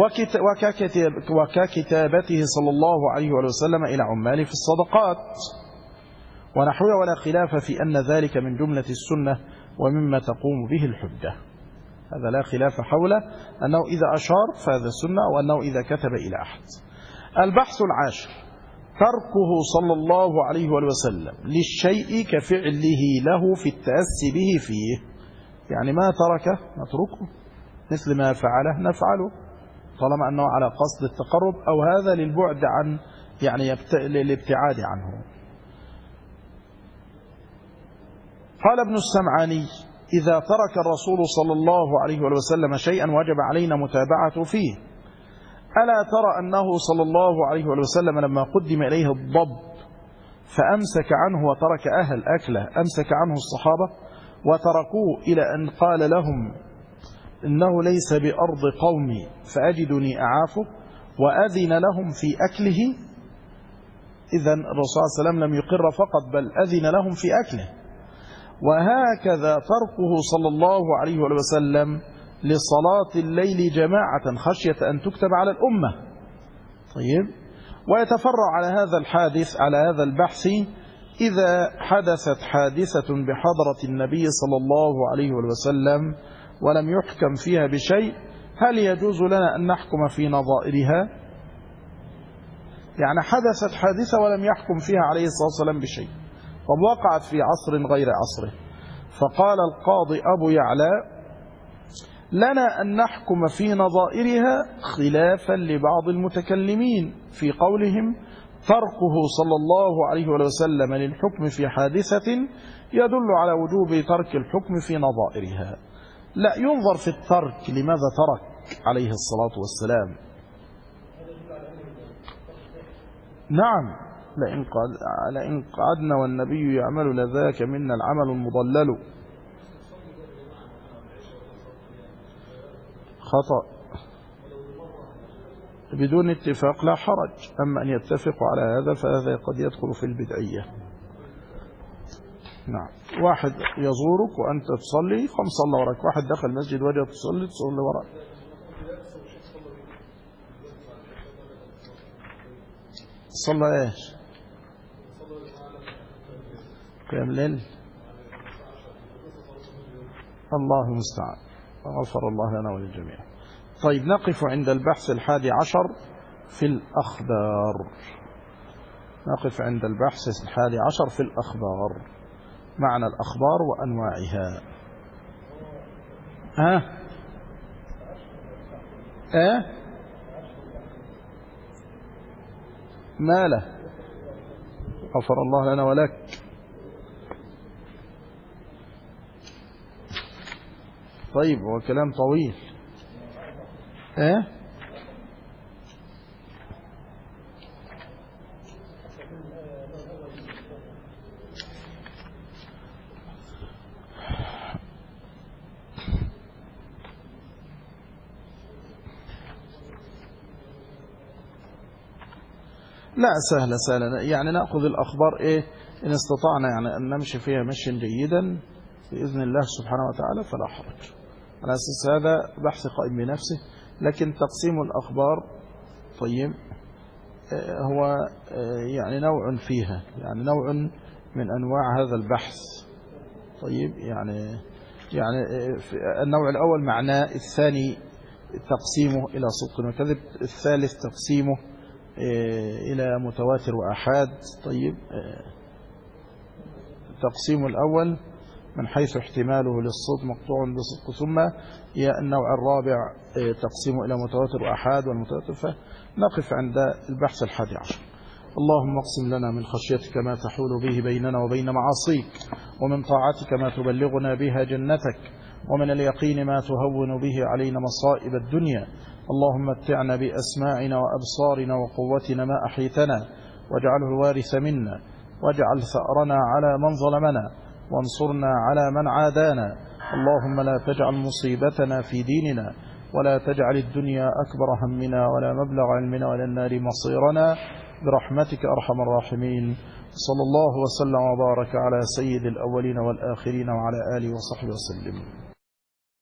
وككتابته صلى الله عليه وسلم إلى عماله في الصدقات ونحوها، ولا خلاف في أن ذلك من جملة السنة ومما تقوم به الحجة. هذا لا خلاف حوله، أنه إذا أشار فهذا السنة، وأنه إذا كتب إلى أحد. البحث العاشر تركه صلى الله عليه وسلم للشيء كفعله له في التأسي به فيه، يعني ما تركه نتركه، مثل ما فعله نفعله، طالما أنه على قصد التقرب أو هذا للبعد عن، يعني للابتعاد عنه. قال ابن السمعاني إذا ترك الرسول صلى الله عليه وسلم شيئا وجب علينا متابعته فيه. ألا ترى أنه صلى الله عليه وسلم لما قدم إليه الضب فأمسك عنه وترك أهل أكله، أمسك عنه الصحابة وتركوه إلى أن قال لهم إنه ليس بأرض قومي فأجدني أعافه، وأذن لهم في أكله. إذن الرسول صلى الله عليه وسلم لم يقر فقط بل أذن لهم في أكله، وهكذا تركه صلى الله عليه وسلم لصلاة الليل جماعة خشية أن تكتب على الأمة. طيب، ويتفرع على هذا الحادث، على هذا البحث، إذا حدثت حادثة بحضرة النبي صلى الله عليه وسلم ولم يحكم فيها بشيء، هل يجوز لنا أن نحكم في نظائرها؟ يعني حدثت حادثة ولم يحكم فيها عليه الصلاة والسلام بشيء، طب وقعت في عصر غير عصره، فقال القاضي أبو يعلى: لنا أن نحكم في نظائرها خلافا لبعض المتكلمين في قولهم تركه صلى الله عليه وسلم للحكم في حادثة يدل على وجوب ترك الحكم في نظائرها. لا، ينظر في الترك، لماذا ترك عليه الصلاة والسلام. نعم، لئن قعدنا والنبي يعمل لذاك منا العمل المضلل. خطأ، بدون اتفاق لا حرج، أما أن يتفقوا على هذا فهذا قد يدخل في البدعية. نعم، واحد يزورك وأنت تصلي، قم صلى وراك، واحد دخل المسجد وجه تصلي وراك. صلى ايش؟ قيام الليل. الله المستعان، غفر الله لنا وللجميع. طيب، نقف عند البحث 11 في الأخبار. نقف عند البحث 11 في الأخبار، معنى الأخبار وأنواعها. ما له؟ غفر الله لنا ولك. طيب، هو كلام طويل. لا، سهلة، يعني نأخذ الأخبار إن استطعنا يعني أن نمشي فيها مشيا جيدا بإذن الله سبحانه وتعالى فلا حرج. على أساس هذا بحث قائم بنفسه، لكن تقسيم الأخبار طيب هو يعني نوع فيها، يعني نوع من أنواع هذا البحث. طيب، يعني النوع الأول معناه، الثاني تقسيمه إلى صدق وكذب، الثالث تقسيمه إلى متواتر وأحاد. طيب، تقسيم الأول من حيث احتماله للصدق مقطوع بصدق، ثم النوع الرابع تقسيمه إلى متواتر وأحاد والمتواتر. فنقف عند البحث 11. اللهم اقسم لنا من خشيتك ما تحول به بيننا وبين معاصيك، ومن طاعتك ما تبلغنا بها جنتك، ومن اليقين ما تهون به علينا مصائب الدنيا. اللهم متعنا بأسماعنا وأبصارنا وقوتنا ما أحيتنا، واجعله الوارث منا، واجعل ثأرنا على من ظلمنا، وانصرنا على من عادانا. اللهم لا تجعل مصيبتنا في ديننا، ولا تجعل الدنيا أكبر همنا ولا مبلغ علمنا ولا النار مصيرنا، برحمتك أرحم الراحمين. صلى الله وسلم وبارك على سيد الأولين والآخرين وعلى آله وصحبه وسلم.